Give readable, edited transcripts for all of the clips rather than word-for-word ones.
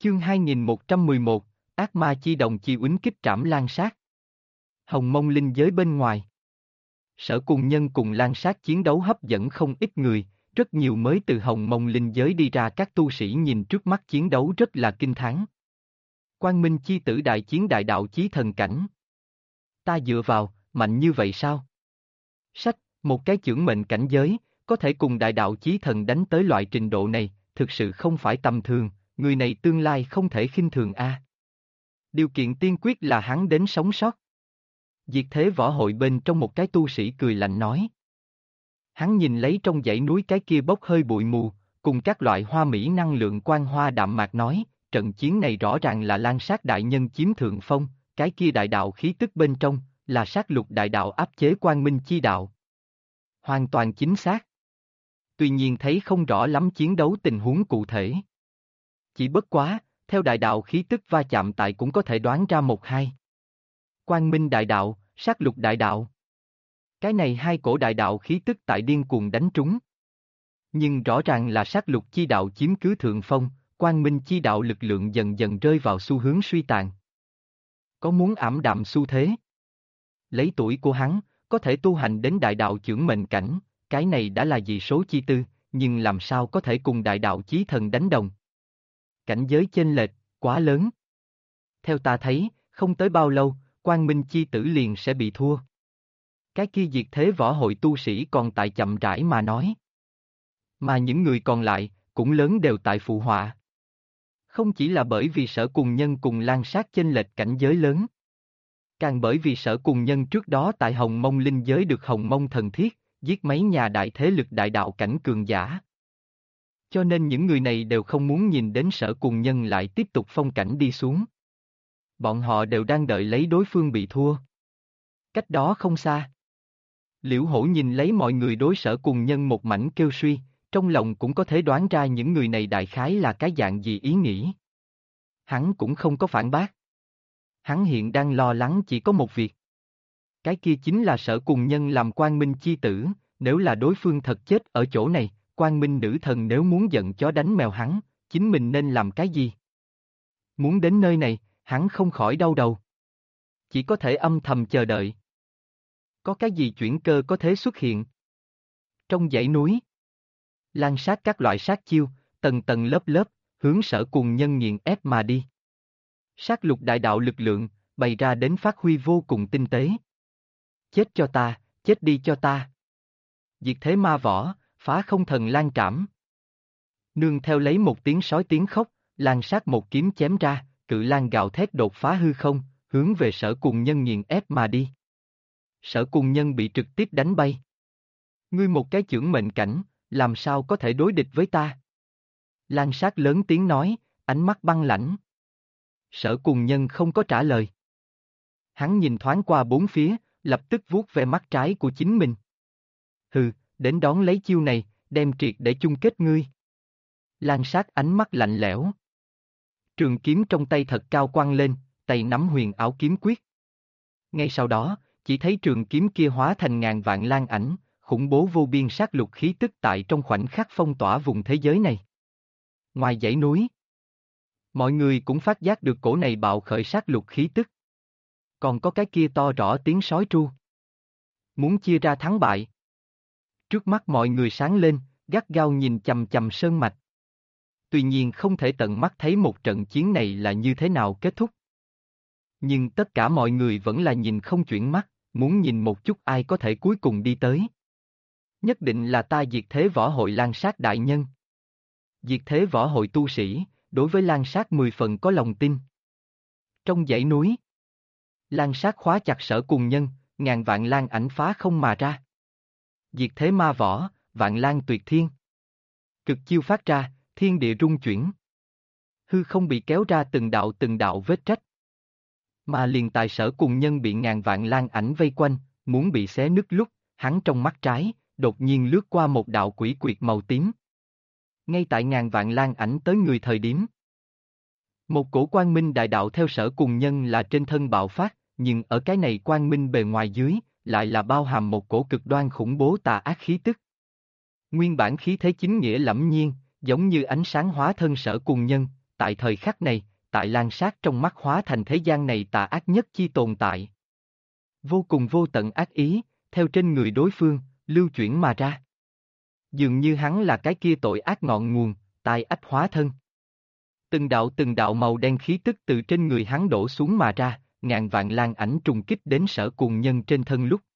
Chương 2111, Ác ma chi đồng chi uýnh kích trảm Lan Sát. Hồng Mông linh giới bên ngoài. Sở Cùng Nhân cùng Lan Sát chiến đấu hấp dẫn không ít người, rất nhiều mới từ Hồng Mông linh giới đi ra các tu sĩ nhìn trước mắt chiến đấu rất là kinh thán. Quang Minh chi tử đại chiến đại đạo chí thần cảnh. Ta dựa vào, mạnh như vậy sao? Sách, một cái chưởng mệnh cảnh giới, có thể cùng đại đạo chí thần đánh tới loại trình độ này, thực sự không phải tầm thường, người này tương lai không thể khinh thường a. Điều kiện tiên quyết là hắn đến sống sót. Diệt thế võ hội bên trong một cái tu sĩ cười lạnh nói. Hắn nhìn lấy trong dãy núi cái kia bốc hơi bụi mù, cùng các loại hoa mỹ năng lượng quang hoa đạm mạc nói, trận chiến này rõ ràng là Lan Sát đại nhân chiếm thượng phong, cái kia đại đạo khí tức bên trong, là sát lục đại đạo áp chế quang minh chi đạo. Hoàn toàn chính xác. Tuy nhiên thấy không rõ lắm chiến đấu tình huống cụ thể. Chỉ bất quá, theo đại đạo khí tức va chạm tại cũng có thể đoán ra một hai. Quang minh đại đạo, sát lục đại đạo. Cái này hai cổ đại đạo khí tức tại điên cuồng đánh trúng. Nhưng rõ ràng là sát lục chi đạo chiếm cứ thượng phong, quang minh chi đạo lực lượng dần dần rơi vào xu hướng suy tàn. Có muốn ảm đạm xu thế. Lấy tuổi của hắn, có thể tu hành đến đại đạo chưởng mệnh cảnh, cái này đã là dị số chi tư, nhưng làm sao có thể cùng đại đạo chí thần đánh đồng. Cảnh giới chênh lệch, quá lớn. Theo ta thấy, không tới bao lâu, Quang Minh chi tử liền sẽ bị thua. Cái kia diệt thế võ hội tu sĩ còn tại chậm rãi mà nói. Mà những người còn lại, cũng lớn đều tại phụ họa. Không chỉ là bởi vì Sở Cùng Nhân cùng Lan Sát chênh lệch cảnh giới lớn. Càng bởi vì Sở Cùng Nhân trước đó tại Hồng Mông linh giới được Hồng Mông thần thiết, giết mấy nhà đại thế lực đại đạo cảnh cường giả. Cho nên những người này đều không muốn nhìn đến Sở Cùng Nhân lại tiếp tục phong cảnh đi xuống. Bọn họ đều đang đợi lấy đối phương bị thua. Cách đó không xa. Liễu Hổ nhìn lấy mọi người đối Sở Cùng Nhân một mảnh kêu suy, trong lòng cũng có thể đoán ra những người này đại khái là cái dạng gì ý nghĩ. Hắn cũng không có phản bác. Hắn hiện đang lo lắng chỉ có một việc. Cái kia chính là Sở Cùng Nhân làm Quang Minh chi tử, nếu là đối phương thật chết ở chỗ này, Quang Minh nữ thần nếu muốn giận chó đánh mèo hắn, chính mình nên làm cái gì? Muốn đến nơi này, hắn không khỏi đau đầu. Chỉ có thể âm thầm chờ đợi. Có cái gì chuyển cơ có thể xuất hiện? Trong dãy núi, Lan Sát các loại sát chiêu, tầng tầng lớp lớp, hướng Sở Cùng Nhân nghiền ép mà đi. Sát lục đại đạo lực lượng, bày ra đến phát huy vô cùng tinh tế. Chết cho ta, chết đi cho ta. Diệt thế ma võ, phá không thần lan trảm. Nương theo lấy một tiếng sói tiếng khóc, Lan Sát một kiếm chém ra, cự lan gào thét đột phá hư không, hướng về Sở Cùng Nhân nghiền ép mà đi. Sở Cùng Nhân bị trực tiếp đánh bay. Ngươi một cái chưởng mệnh cảnh, làm sao có thể đối địch với ta? Lan Sát lớn tiếng nói, ánh mắt băng lãnh. Sở Cùng Nhân không có trả lời. Hắn nhìn thoáng qua bốn phía, lập tức vuốt ve mắt trái của chính mình. Hừ, đến đón lấy chiêu này, đem triệt để chung kết ngươi. Lan Sát ánh mắt lạnh lẽo. Trường kiếm trong tay thật cao quăng lên, tay nắm huyền ảo kiếm quyết. Ngay sau đó, chỉ thấy trường kiếm kia hóa thành ngàn vạn lan ảnh, khủng bố vô biên sát lục khí tức tại trong khoảnh khắc phong tỏa vùng thế giới này. Ngoài dãy núi, mọi người cũng phát giác được cổ này bạo khởi sát lục khí tức. Còn có cái kia to rõ tiếng sói tru. Muốn chia ra thắng bại. Trước mắt mọi người sáng lên, gắt gao nhìn chằm chằm sơn mạch. Tuy nhiên không thể tận mắt thấy một trận chiến này là như thế nào kết thúc. Nhưng tất cả mọi người vẫn là nhìn không chuyển mắt, muốn nhìn một chút ai có thể cuối cùng đi tới. Nhất định là ta diệt thế võ hội Lan Sát đại nhân. Diệt thế võ hội tu sĩ, đối với Lan Sát 10 phần có lòng tin. Trong dãy núi, Lan Sát khóa chặt Sở Cùng Nhân, ngàn vạn lan ảnh phá không mà ra. Diệt thế ma võ, vạn lan tuyệt thiên. Cực chiêu phát ra, thiên địa rung chuyển. Hư không bị kéo ra từng đạo vết rách. Mà liền tại Sở Cùng Nhân bị ngàn vạn lan ảnh vây quanh, muốn bị xé nứt lúc, hắn trong mắt trái, đột nhiên lướt qua một đạo quỷ quyệt màu tím. Ngay tại ngàn vạn lan ảnh tới người thời điểm. Một cổ quang minh đại đạo theo Sở Cùng Nhân là trên thân bạo phát, nhưng ở cái này quang minh bề ngoài dưới, lại là bao hàm một cổ cực đoan khủng bố tà ác khí tức. Nguyên bản khí thế chính nghĩa lẫm nhiên, giống như ánh sáng hóa thân Sở Cùng Nhân, tại thời khắc này, tại Lan Sát trong mắt hóa thành thế gian này tà ác nhất chi tồn tại. Vô cùng vô tận ác ý, theo trên người đối phương, lưu chuyển mà ra. Dường như hắn là cái kia tội ác ngọn nguồn, tai ách hóa thân. Từng đạo màu đen khí tức từ trên người hắn đổ xuống mà ra, ngàn vạn lan ảnh trùng kích đến Sở Cuồng Nhân trên thân lúc.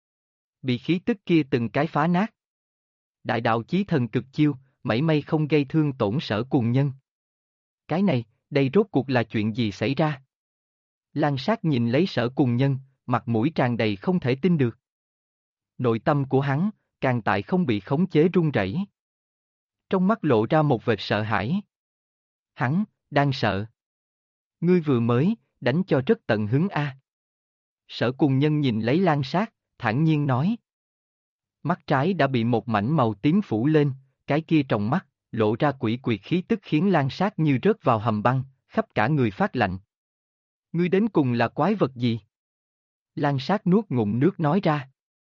Bị khí tức kia từng cái phá nát. Đại đạo chí thần cực chiêu, mảy may không gây thương tổn Sở Cuồng Nhân. Cái này, đây rốt cuộc là chuyện gì xảy ra? Lan Sát nhìn lấy Sở Cuồng Nhân, mặt mũi tràn đầy không thể tin được. Nội tâm của hắn, càng tại không bị khống chế run rẩy. Trong mắt lộ ra một vệt sợ hãi. Hắn, đang sợ. Ngươi vừa mới, đánh cho rất tận hứng a. Sở Cuồng Nhân nhìn lấy Lan Sát, thản nhiên nói. Mắt trái đã bị một mảnh màu tím phủ lên, cái kia trong mắt, lộ ra quỷ quyệt khí tức khiến Lan Sát như rớt vào hầm băng, khắp cả người phát lạnh. Ngươi đến cùng là quái vật gì? Lan Sát nuốt ngụm nước nói ra.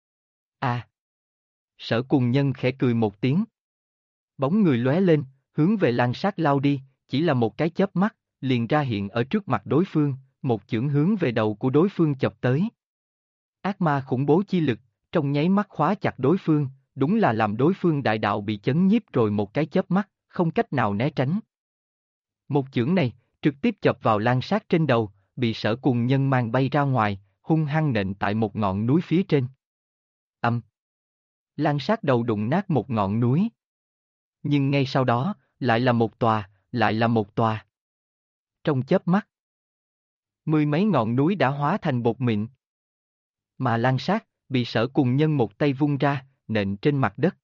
À! Sở Cuồng Nhân khẽ cười một tiếng. Bóng người lóe lên, hướng về Lan Sát lao đi, chỉ là một cái chớp mắt, liền ra hiện ở trước mặt đối phương, một chưởng hướng về đầu của đối phương chọc tới. Ác ma khủng bố chi lực, trong nháy mắt khóa chặt đối phương, đúng là làm đối phương đại đạo bị chấn nhiếp rồi một cái chớp mắt, không cách nào né tránh. Một chưởng này, trực tiếp chọc vào Lan Sát trên đầu, bị Sở Cuồng Nhân mang bay ra ngoài, hung hăng nện tại một ngọn núi phía trên. Âm. Lan Sát đầu đụng nát một ngọn núi. Nhưng ngay sau đó, lại là một tòa, lại là một tòa. Trong chớp mắt, mười mấy ngọn núi đã hóa thành bột mịn. Mà Lan Sát, bị Sở Cuồng Nhân một tay vung ra, nện trên mặt đất.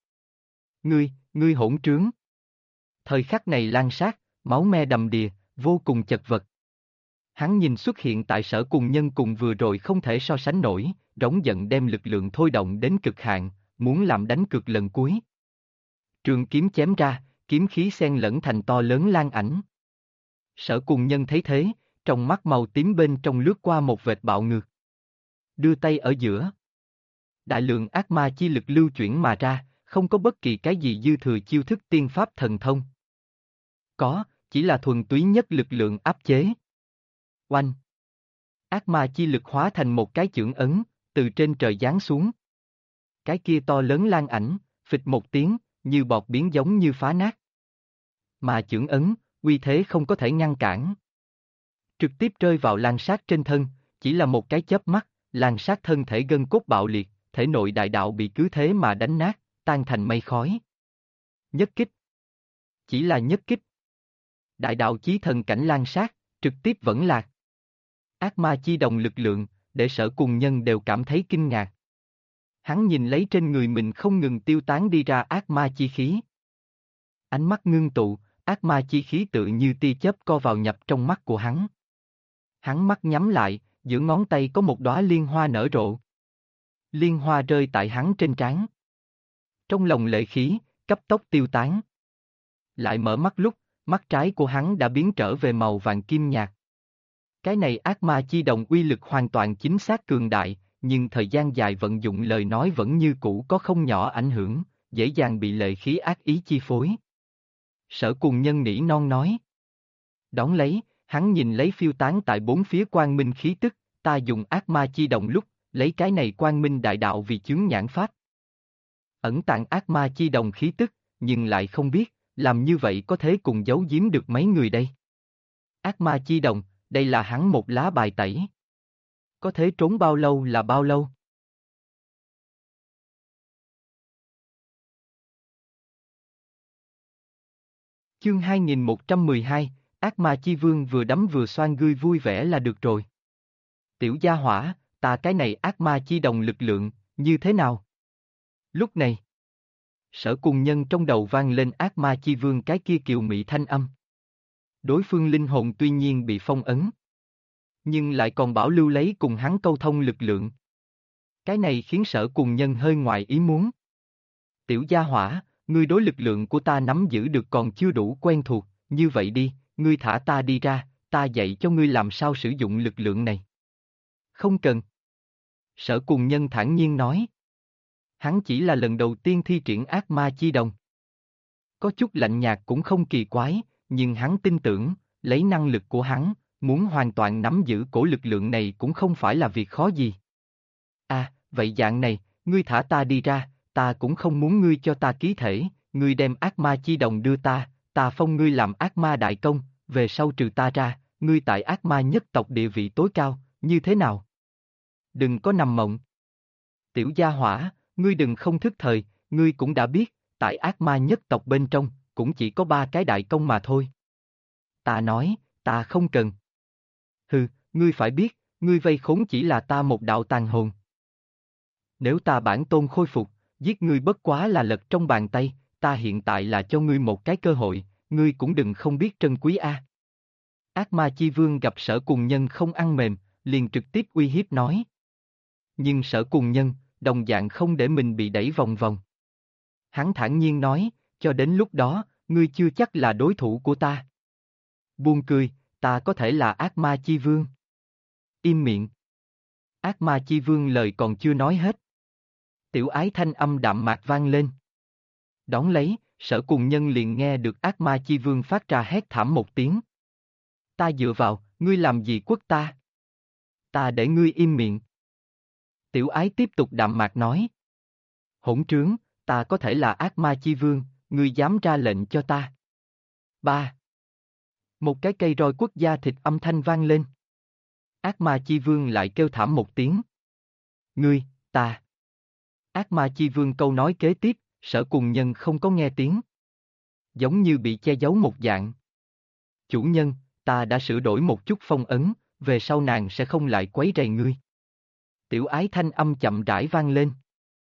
Ngươi hỗn trướng. Thời khắc này Lan Sát, máu me đầm đìa, vô cùng chật vật. Hắn nhìn xuất hiện tại Sở Cuồng Nhân cùng vừa rồi không thể so sánh nổi, rống giận đem lực lượng thôi động đến cực hạn, muốn làm đánh cược lần cuối. Trường kiếm chém ra, kiếm khí xen lẫn thành to lớn lan ảnh. Sở Cuồng Nhân thấy thế, trong mắt màu tím bên trong lướt qua một vệt bạo ngược. Đưa tay ở giữa. Đại lượng ác ma chi lực lưu chuyển mà ra, không có bất kỳ cái gì dư thừa chiêu thức tiên pháp thần thông. Có, chỉ là thuần túy nhất lực lượng áp chế. Oanh! Ác ma chi lực hóa thành một cái chưởng ấn, từ trên trời giáng xuống. Cái kia to lớn lan ảnh, phịch một tiếng, như bọt biến giống như phá nát. Mà chưởng ấn, uy thế không có thể ngăn cản. Trực tiếp rơi vào Lan Sát trên thân, chỉ là một cái chớp mắt, Lan Sát thân thể gân cốt bạo liệt, thể nội đại đạo bị cứ thế mà đánh nát, tan thành mây khói. Nhất kích. Chỉ là nhất kích. Đại đạo chí thần cảnh Lan Sát, trực tiếp vẫn lạc. Ác ma chi đồng lực lượng, để Sở Cuồng Nhân đều cảm thấy kinh ngạc. Hắn nhìn lấy trên người mình không ngừng tiêu tán đi ra ác ma chi khí. Ánh mắt ngưng tụ, ác ma chi khí tự như tia chớp co vào nhập trong mắt của hắn. Hắn mắt nhắm lại, giữa ngón tay có một đóa liên hoa nở rộ. Liên hoa rơi tại hắn trên trán. Trong lòng lệ khí, cấp tốc tiêu tán. Lại mở mắt lúc, mắt trái của hắn đã biến trở về màu vàng kim nhạt. Cái này ác ma chi đồng uy lực hoàn toàn chính xác cường đại, nhưng thời gian dài vận dụng lời nói vẫn như cũ có không nhỏ ảnh hưởng, dễ dàng bị lệ khí ác ý chi phối. Sở Cuồng Nhân nỉ non nói. Đón lấy, hắn nhìn lấy phiêu tán tại bốn phía quang minh khí tức, ta dùng ác ma chi đồng lúc, lấy cái này quang minh đại đạo vì chướng nhãn pháp. Ẩn tàng ác ma chi đồng khí tức, nhưng lại không biết, làm như vậy có thể cùng giấu giếm được mấy người đây. Ác ma chi đồng, đây là hắn một lá bài tẩy. Có thể trốn bao lâu là bao lâu? Chương 2112, Ác Ma Chi Vương vừa đấm vừa xoan gươi vui vẻ là được rồi. Tiểu gia hỏa, ta cái này ác ma chi đồng lực lượng, như thế nào? Lúc này, Sở Cuồng Nhân trong đầu vang lên ác ma chi vương cái kia kiều mị thanh âm. Đối phương linh hồn tuy nhiên bị phong ấn, nhưng lại còn bảo lưu lấy cùng hắn câu thông lực lượng. Cái này khiến Sở Cuồng Nhân hơi ngoài ý muốn. Tiểu gia hỏa, ngươi đối lực lượng của ta nắm giữ được còn chưa đủ quen thuộc, như vậy đi, ngươi thả ta đi ra, ta dạy cho ngươi làm sao sử dụng lực lượng này. Không cần. Sở Cuồng Nhân thản nhiên nói. Hắn chỉ là lần đầu tiên thi triển ác ma chi đồng. Có chút lạnh nhạt cũng không kỳ quái, nhưng hắn tin tưởng, lấy năng lực của hắn, muốn hoàn toàn nắm giữ cổ lực lượng này cũng không phải là việc khó gì. À, vậy dạng này, ngươi thả ta đi ra, ta cũng không muốn ngươi cho ta ký thể, ngươi đem ác ma chi đồng đưa ta phong ngươi làm ác ma đại công, về sau trừ ta ra, ngươi tại ác ma nhất tộc địa vị tối cao, như thế nào? Đừng có nằm mộng. Tiểu gia hỏa, ngươi đừng không thức thời, ngươi cũng đã biết, tại ác ma nhất tộc bên trong, cũng chỉ có 3 cái đại công mà thôi. Ta nói, ta không cần. Hừ, ngươi phải biết, ngươi vây khốn chỉ là ta một đạo tàn hồn. Nếu ta bản tôn khôi phục, giết ngươi bất quá là lật trong bàn tay, ta hiện tại là cho ngươi một cái cơ hội, ngươi cũng đừng không biết trân quý a. Ác ma chi vương gặp Sở Cùng Nhân không ăn mềm, liền trực tiếp uy hiếp nói. Nhưng Sở Cùng Nhân, đồng dạng không để mình bị đẩy vòng vòng. Hắn thản nhiên nói, cho đến lúc đó, ngươi chưa chắc là đối thủ của ta. Buông cười, ta có thể là ác ma chi vương. Im miệng. Ác ma chi vương lời còn chưa nói hết. Tiểu ái thanh âm đạm mạc vang lên. Đón lấy, Sở Cùng Nhân liền nghe được ác ma chi vương phát ra hét thảm một tiếng. Ta dựa vào, ngươi làm gì quất ta? Ta để ngươi im miệng. Tiểu ái tiếp tục đạm mạc nói. Hỗn trướng, ta có thể là ác ma chi vương, ngươi dám ra lệnh cho ta. 3. Một cái cây roi quất da thịt âm thanh vang lên. Ác ma chi vương lại kêu thảm một tiếng. Ngươi, ta. Ác ma chi vương câu nói kế tiếp, Sở Cùng Nhân không có nghe tiếng. Giống như bị che giấu một dạng. Chủ nhân, ta đã sửa đổi một chút phong ấn, về sau nàng sẽ không lại quấy rầy ngươi. Tiểu ái thanh âm chậm rãi vang lên.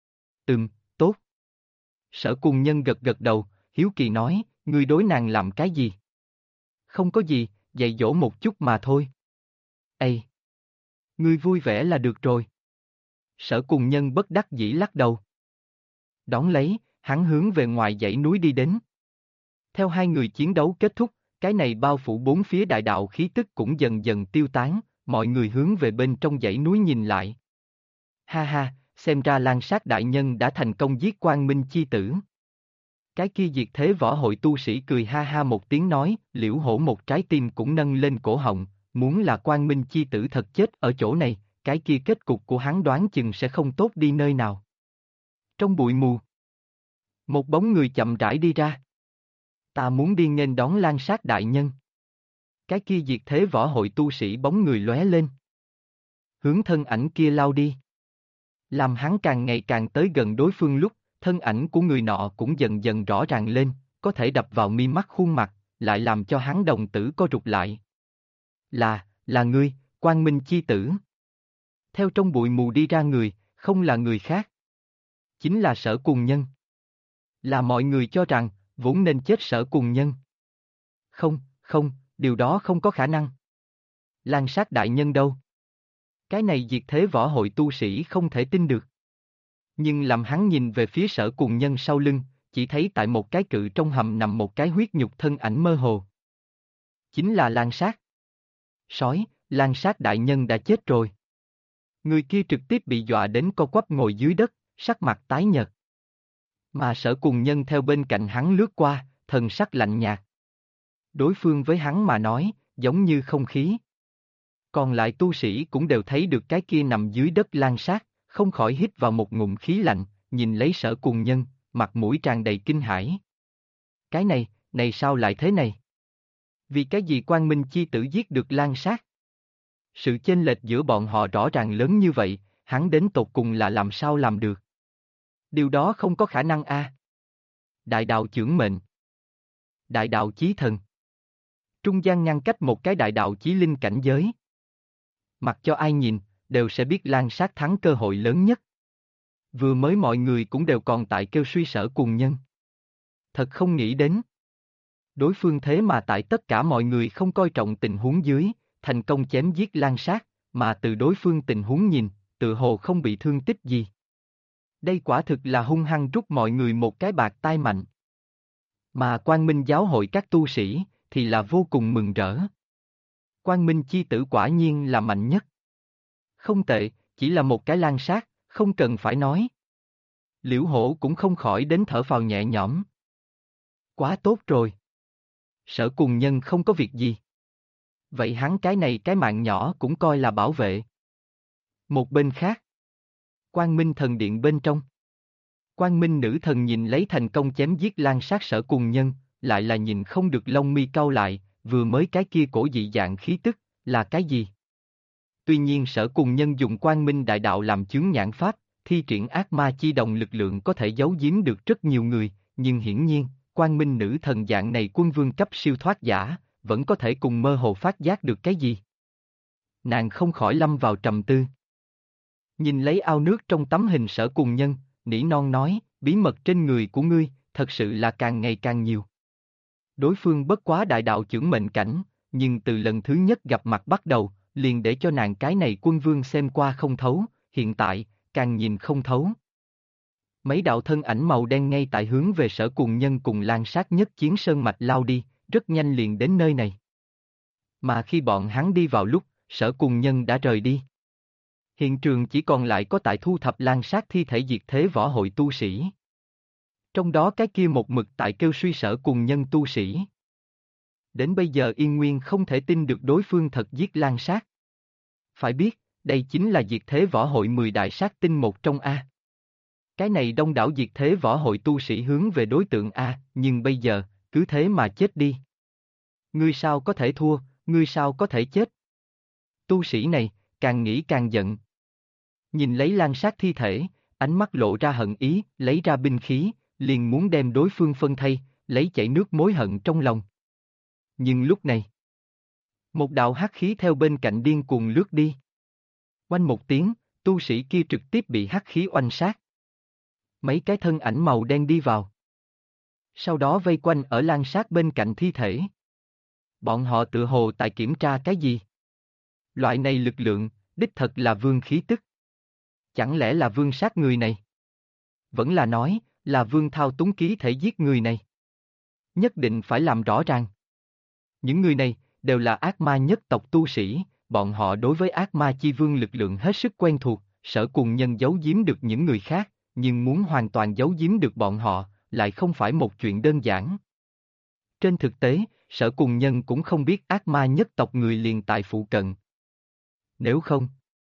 Tốt. Sở Cùng Nhân gật gật đầu, hiếu kỳ nói, ngươi đối nàng làm cái gì? Không có gì, dạy dỗ một chút mà thôi. Ê! Ngươi vui vẻ là được rồi. Sở Cùng Nhân bất đắc dĩ lắc đầu. Đón lấy, hắn hướng về ngoài dãy núi đi đến. Theo hai người chiến đấu kết thúc, cái này bao phủ bốn phía đại đạo khí tức cũng dần dần tiêu tán, mọi người hướng về bên trong dãy núi nhìn lại. Ha ha, xem ra Lan Sát đại nhân đã thành công giết Quang Minh chi tử. Cái kia diệt thế võ hội tu sĩ cười ha ha một tiếng nói, Liễu Hổ một trái tim cũng nâng lên cổ họng, muốn là Quang Minh chi tử thật chết ở chỗ này, cái kia kết cục của hắn đoán chừng sẽ không tốt đi nơi nào. Trong bụi mù, một bóng người chậm rãi đi ra. Ta muốn đi nghênh đón Lan Sát đại nhân. Cái kia diệt thế võ hội tu sĩ bóng người lóe lên. Hướng thân ảnh kia lao đi. Làm hắn càng ngày càng tới gần đối phương lúc, thân ảnh của người nọ cũng dần dần rõ ràng lên, có thể đập vào mi mắt khuôn mặt, lại làm cho hắn đồng tử co rụt lại. Là ngươi, Quang Minh chi tử. Theo trong bụi mù đi ra người, không là người khác. Chính là Sở Cùng Nhân. Là mọi người cho rằng, vốn nên chết Sở Cùng Nhân. Không, điều đó không có khả năng. Lan Sát đại nhân đâu? Cái này diệt thế võ hội tu sĩ không thể tin được. Nhưng làm hắn nhìn về phía Sở Cùng Nhân sau lưng, chỉ thấy tại một cái cự trong hầm nằm một cái huyết nhục thân ảnh mơ hồ. Chính là Lan Sát. Sói, Lan Sát đại nhân đã chết rồi. Người kia trực tiếp bị dọa đến co quắp ngồi dưới đất, sắc mặt tái nhợt. Mà Sở Cùng Nhân theo bên cạnh hắn lướt qua, thần sắc lạnh nhạt. Đối phương với hắn mà nói, giống như không khí. Còn lại tu sĩ cũng đều thấy được cái kia nằm dưới đất Lan Sát, không khỏi hít vào một ngụm khí lạnh, nhìn lấy Sở Cùng Nhân, mặt mũi tràn đầy kinh hãi. Cái này sao lại thế này? Vì cái gì Quang Minh chi tử giết được Lan Sát? Sự chênh lệch giữa bọn họ rõ ràng lớn như vậy, hắn đến tột cùng là làm sao làm được? Điều đó không có khả năng a. Đại đạo chưởng mệnh. Đại đạo chí thần. Trung gian ngăn cách một cái đại đạo chí linh cảnh giới. Mặc cho ai nhìn, đều sẽ biết Lan Sát thắng cơ hội lớn nhất. Vừa mới mọi người cũng đều còn tại kêu suy Sở Cùng Nhân. Thật không nghĩ đến. Đối phương thế mà tại tất cả mọi người không coi trọng tình huống dưới, thành công chém giết Lan Sát, mà từ đối phương tình huống nhìn, tự hồ không bị thương tích gì. Đây quả thực là hung hăng rút mọi người một cái bạt tai mạnh. Mà Quang Minh giáo hội các tu sĩ, thì là vô cùng mừng rỡ. Quang Minh chi tử quả nhiên là mạnh nhất. Không tệ, chỉ là một cái Lan Sát, không cần phải nói. Liễu Hổ cũng không khỏi đến thở phào nhẹ nhõm. Quá tốt rồi. Sở Cùng Nhân không có việc gì. Vậy hắn cái này cái mạng nhỏ cũng coi là bảo vệ. Một bên khác. Quang Minh Thần Điện bên trong. Quang Minh Nữ Thần nhìn lấy thành công chém giết lan sát Sở Cùng Nhân, lại là nhìn không được lông mi cau lại, vừa mới cái kia cổ dị dạng khí tức, là cái gì? Tuy nhiên Sở Cùng Nhân dùng Quang Minh Đại Đạo làm chướng nhãn pháp, thi triển ác ma chi đồng lực lượng có thể giấu giếm được rất nhiều người, nhưng hiển nhiên, Quang Minh Nữ Thần dạng này quân vương cấp siêu thoát giả, vẫn có thể cùng mơ hồ phát giác được cái gì. Nàng không khỏi lâm vào trầm tư. Nhìn lấy ao nước trong tấm hình Sở Cùng Nhân, nỉ non nói, bí mật trên người của ngươi, thật sự là càng ngày càng nhiều. Đối phương bất quá đại đạo chưởng mệnh cảnh, nhưng từ lần thứ nhất gặp mặt bắt đầu, liền để cho nàng cái này quân vương xem qua không thấu, hiện tại, càng nhìn không thấu. Mấy đạo thân ảnh màu đen ngay tại hướng về Sở Cùng Nhân cùng lan sát nhất chiến sơn mạch lao đi, rất nhanh liền đến nơi này. Mà khi bọn hắn đi vào lúc, Sở Cùng Nhân đã rời đi. Hiện trường chỉ còn lại có tại thu thập lan sát thi thể diệt thế võ hội tu sĩ. Trong đó cái kia một mực tại kêu suy Sở Cùng Nhân tu sĩ. Đến bây giờ Yên Nguyên không thể tin được đối phương thật giết lan sát. Phải biết, đây chính là diệt thế võ hội 10 đại sát tinh một trong A. Cái này đông đảo diệt thế võ hội tu sĩ hướng về đối tượng A, nhưng bây giờ, cứ thế mà chết đi. Ngươi sao có thể thua, ngươi sao có thể chết? Tu sĩ này, càng nghĩ càng giận. Nhìn lấy lan sát thi thể, ánh mắt lộ ra hận ý, lấy ra binh khí, liền muốn đem đối phương phân thây, lấy chảy nước mối hận trong lòng. Nhưng lúc này, một đạo hắc khí theo bên cạnh điên cuồng lướt đi. Oanh một tiếng, tu sĩ kia trực tiếp bị hắc khí oanh sát. Mấy cái thân ảnh màu đen đi vào. Sau đó vây quanh ở lan sát bên cạnh thi thể. Bọn họ tự hồ tại kiểm tra cái gì? Loại này lực lượng, đích thật là vương khí tức. Chẳng lẽ là vương sát người này? Vẫn là nói, là vương thao túng ký thể giết người này. Nhất định phải làm rõ ràng. Những người này, đều là ác ma nhất tộc tu sĩ, bọn họ đối với ác ma chi vương lực lượng hết sức quen thuộc, Sở Cùng Nhân giấu giếm được những người khác, nhưng muốn hoàn toàn giấu giếm được bọn họ, lại không phải một chuyện đơn giản. Trên thực tế, Sở Cùng Nhân cũng không biết ác ma nhất tộc người liền tại phụ cận. Nếu không,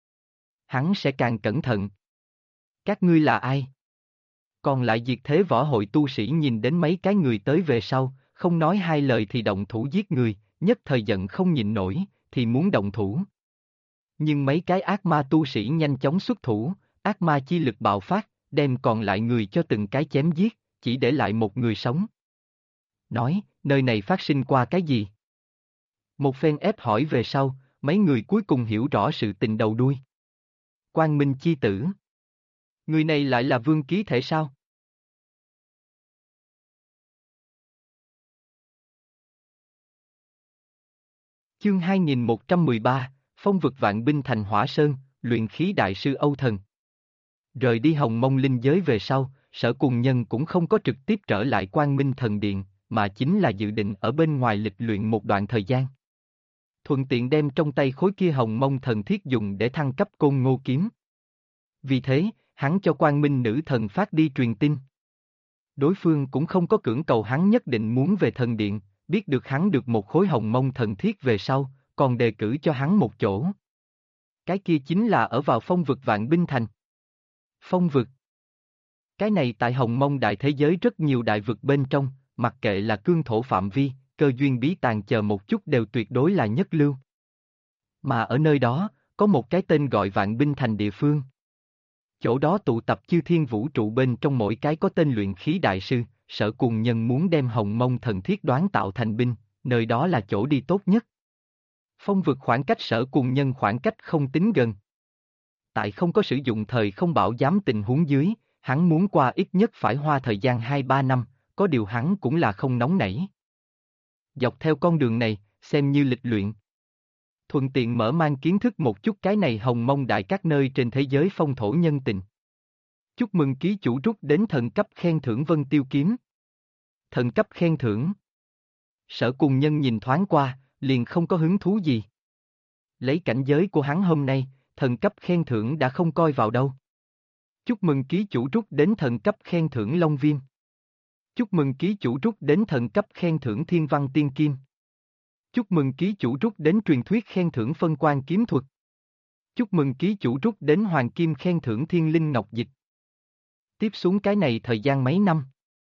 hắn sẽ càng cẩn thận. Các ngươi là ai? Còn lại diệt thế võ hội tu sĩ nhìn đến mấy cái người tới về sau, không nói hai lời thì động thủ giết người, nhất thời giận không nhịn nổi, thì muốn động thủ. Nhưng mấy cái ác ma tu sĩ nhanh chóng xuất thủ, ác ma chi lực bạo phát, đem còn lại người cho từng cái chém giết, chỉ để lại một người sống. Nói, nơi này phát sinh qua cái gì? Một phen ép hỏi về sau, mấy người cuối cùng hiểu rõ sự tình đầu đuôi. Quang Minh chi tử. Người này lại là vương ký thể sao? Chương 2113, Phong vực vạn binh thành Hỏa Sơn, luyện khí đại sư Âu Thần. Rời đi Hồng Mông Linh giới về sau, Sở Cùng Nhân cũng không có trực tiếp trở lại Quang Minh Thần Điện, mà chính là dự định ở bên ngoài lịch luyện một đoạn thời gian. Thuận tiện đem trong tay khối kia Hồng Mông Thần Thiết dùng để thăng cấp Côn Ngô Kiếm. Vì thế, hắn cho Quang Minh Nữ Thần phát đi truyền tin. Đối phương cũng không có cưỡng cầu hắn nhất định muốn về thần điện, biết được hắn được một khối Hồng Mông Thần Thiết về sau, còn đề cử cho hắn một chỗ. Cái kia chính là ở vào phong vực vạn binh thành. Phong vực. Cái này tại Hồng Mông đại thế giới rất nhiều đại vực bên trong, mặc kệ là cương thổ phạm vi, cơ duyên bí tàng chờ một chút đều tuyệt đối là nhất lưu. Mà ở nơi đó, có một cái tên gọi vạn binh thành địa phương. Chỗ đó tụ tập chư thiên vũ trụ bên trong mỗi cái có tên luyện khí đại sư, Sở Cùng Nhân muốn đem Hồng Mông Thần Thiết đoán tạo thành binh, nơi đó là chỗ đi tốt nhất. Phong vực khoảng cách Sở Cùng Nhân khoảng cách không tính gần. Tại không có sử dụng thời không bảo giám tình huống dưới, hắn muốn qua ít nhất phải hoa thời gian 2-3 năm, có điều hắn cũng là không nóng nảy. Dọc theo con đường này, xem như lịch luyện. Thuận tiện mở mang kiến thức một chút cái này Hồng Mông đại các nơi trên thế giới phong thổ nhân tình. Chúc mừng ký chủ rút đến thần cấp khen thưởng Vân Tiêu Kiếm. Thần cấp khen thưởng. Sở Cùng Nhân nhìn thoáng qua, liền không có hứng thú gì. Lấy cảnh giới của hắn hôm nay, thần cấp khen thưởng đã không coi vào đâu. Chúc mừng ký chủ rút đến thần cấp khen thưởng Long Viêm. Chúc mừng ký chủ rút đến thần cấp khen thưởng Thiên Văn Tiên Kim. Chúc mừng ký chủ rút đến truyền thuyết khen thưởng Phân Quan Kiếm Thuật. Chúc mừng ký chủ rút đến Hoàng Kim khen thưởng Thiên Linh Ngọc Dịch. Tiếp xuống cái này thời gian mấy năm.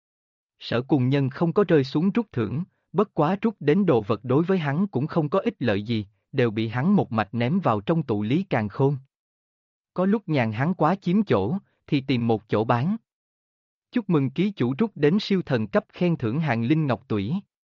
Sở Cùng Nhân không có rơi xuống rút thưởng, bất quá rút đến đồ vật đối với hắn cũng không có ích lợi gì, đều bị hắn một mạch ném vào trong tụ lý càn khôn. Có lúc nhàn hắn quá chiếm chỗ, thì tìm một chỗ bán. Chúc mừng ký chủ rút đến siêu thần cấp khen thưởng Hàng Linh Ngọc Tủy.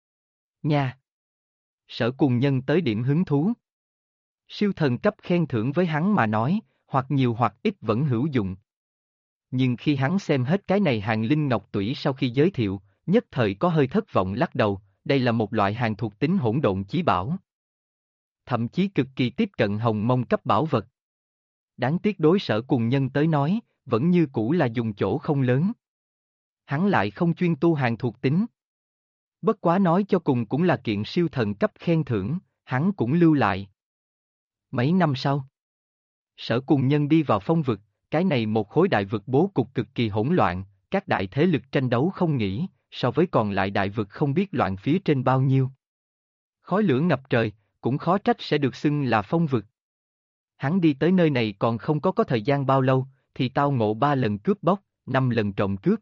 Nha! Sở Cùng Nhân tới điểm hứng thú. Siêu thần cấp khen thưởng với hắn mà nói, hoặc nhiều hoặc ít vẫn hữu dụng. Nhưng khi hắn xem hết cái này Hàng Linh Ngọc Tủy sau khi giới thiệu, nhất thời có hơi thất vọng lắc đầu, đây là một loại hàng thuộc tính hỗn độn chí bảo. Thậm chí cực kỳ tiếp cận hồng mông cấp bảo vật. Đáng tiếc đối Sở Cùng Nhân tới nói, vẫn như cũ là dùng chỗ không lớn. Hắn lại không chuyên tu hàng thuộc tính. Bất quá nói cho cùng cũng là kiện siêu thần cấp khen thưởng, hắn cũng lưu lại. Mấy năm sau, Sở Cùng Nhân đi vào phong vực, cái này một khối đại vực bố cục cực kỳ hỗn loạn, các đại thế lực tranh đấu không nghỉ, so với còn lại đại vực không biết loạn phía trên bao nhiêu. Khói lửa ngập trời, cũng khó trách sẽ được xưng là phong vực. Hắn đi tới nơi này còn không có thời gian bao lâu, thì tao ngộ 3 lần cướp bóc, 5 lần trộm cướp.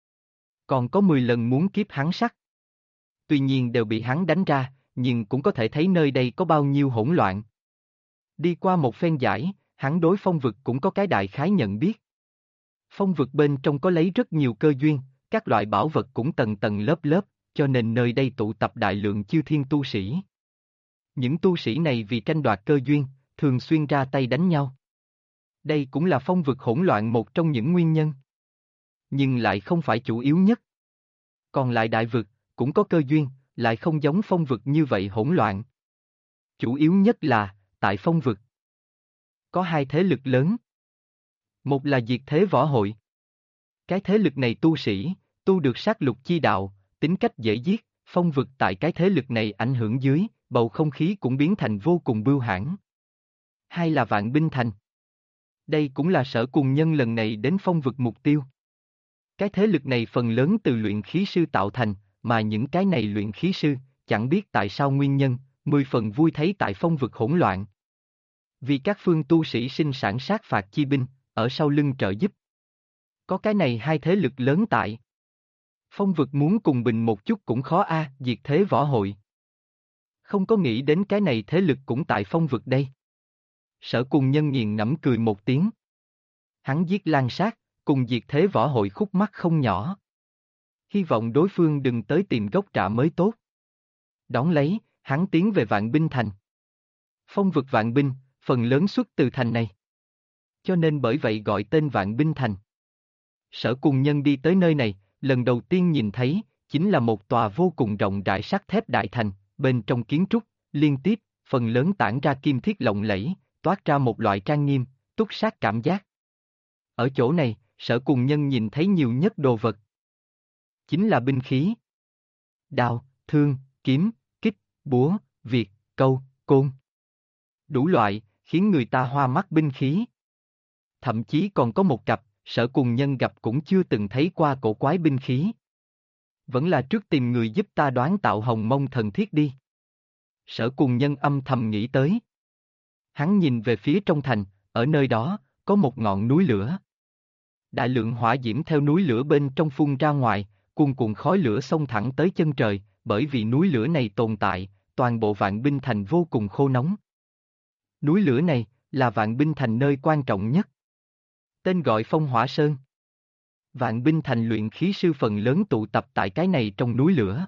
Còn có 10 lần muốn kiếp hắn sắc. Tuy nhiên đều bị hắn đánh ra, nhưng cũng có thể thấy nơi đây có bao nhiêu hỗn loạn. Đi qua một phen giải, hắn đối phong vực cũng có cái đại khái nhận biết. Phong vực bên trong có lấy rất nhiều cơ duyên, các loại bảo vật cũng tầng tầng lớp lớp, cho nên nơi đây tụ tập đại lượng chư thiên tu sĩ. Những tu sĩ này vì tranh đoạt cơ duyên, thường xuyên ra tay đánh nhau. Đây cũng là phong vực hỗn loạn một trong những nguyên nhân. Nhưng lại không phải chủ yếu nhất. Còn lại đại vực, cũng có cơ duyên, lại không giống phong vực như vậy hỗn loạn. Chủ yếu nhất là, tại phong vực, có 2 thế lực lớn. Một là Diệt Thế Võ Hội. Cái thế lực này tu sĩ, tu được sát lục chi đạo, tính cách dễ giết, phong vực tại cái thế lực này ảnh hưởng dưới, bầu không khí cũng biến thành vô cùng bưu hãn. Hai là Vạn Binh Thành. Đây cũng là Sở Cùng Nhân lần này đến phong vực mục tiêu. Cái thế lực này phần lớn từ luyện khí sư tạo thành, mà những cái này luyện khí sư, chẳng biết tại sao nguyên nhân, 10 phần vui thấy tại phong vực hỗn loạn. Vì các phương tu sĩ sinh sản sát phạt chi binh, ở sau lưng trợ giúp. Có cái này 2 thế lực lớn tại. Phong vực muốn cùng bình một chút cũng khó Diệt Thế Võ Hội. Không có nghĩ đến cái này thế lực cũng tại phong vực đây. Sở Cùng Nhân nghiền ngẫm cười một tiếng. Hắn giết Lan Sát, cùng Diệt Thế Võ Hội khúc mắc không nhỏ. Hy vọng đối phương đừng tới tìm gốc rạ mới tốt. Đón lấy, hắn tiến về Vạn Binh Thành. Phong vực Vạn Binh, phần lớn xuất từ thành này. Cho nên bởi vậy gọi tên Vạn Binh Thành. Sở Cùng Nhân đi tới nơi này, lần đầu tiên nhìn thấy, chính là một tòa vô cùng rộng rãi sắt thép đại thành, bên trong kiến trúc, liên tiếp, phần lớn tản ra kim thiết lộng lẫy, toát ra một loại trang nghiêm, túc sát cảm giác. Ở chỗ này, Sở Cùng Nhân nhìn thấy nhiều nhất đồ vật. Chính là binh khí. Đao, thương, kiếm, kích, búa, việt, câu, côn. Đủ loại, khiến người ta hoa mắt binh khí. Thậm chí còn có một cặp, Sở Cùng Nhân gặp cũng chưa từng thấy qua cổ quái binh khí. Vẫn là trước tìm người giúp ta đoán tạo hồng mông thần thiết đi. Sở Cùng Nhân âm thầm nghĩ tới. Hắn nhìn về phía trong thành, ở nơi đó, có một ngọn núi lửa. Đại lượng hỏa diễm theo núi lửa bên trong phun ra ngoài, cuồn cuộn khói lửa xông thẳng tới chân trời, bởi vì núi lửa này tồn tại, toàn bộ Vạn Binh Thành vô cùng khô nóng. Núi lửa này, là Vạn Binh Thành nơi quan trọng nhất. Tên gọi Phong Hỏa Sơn. Vạn Binh Thành luyện khí sư phần lớn tụ tập tại cái này trong núi lửa.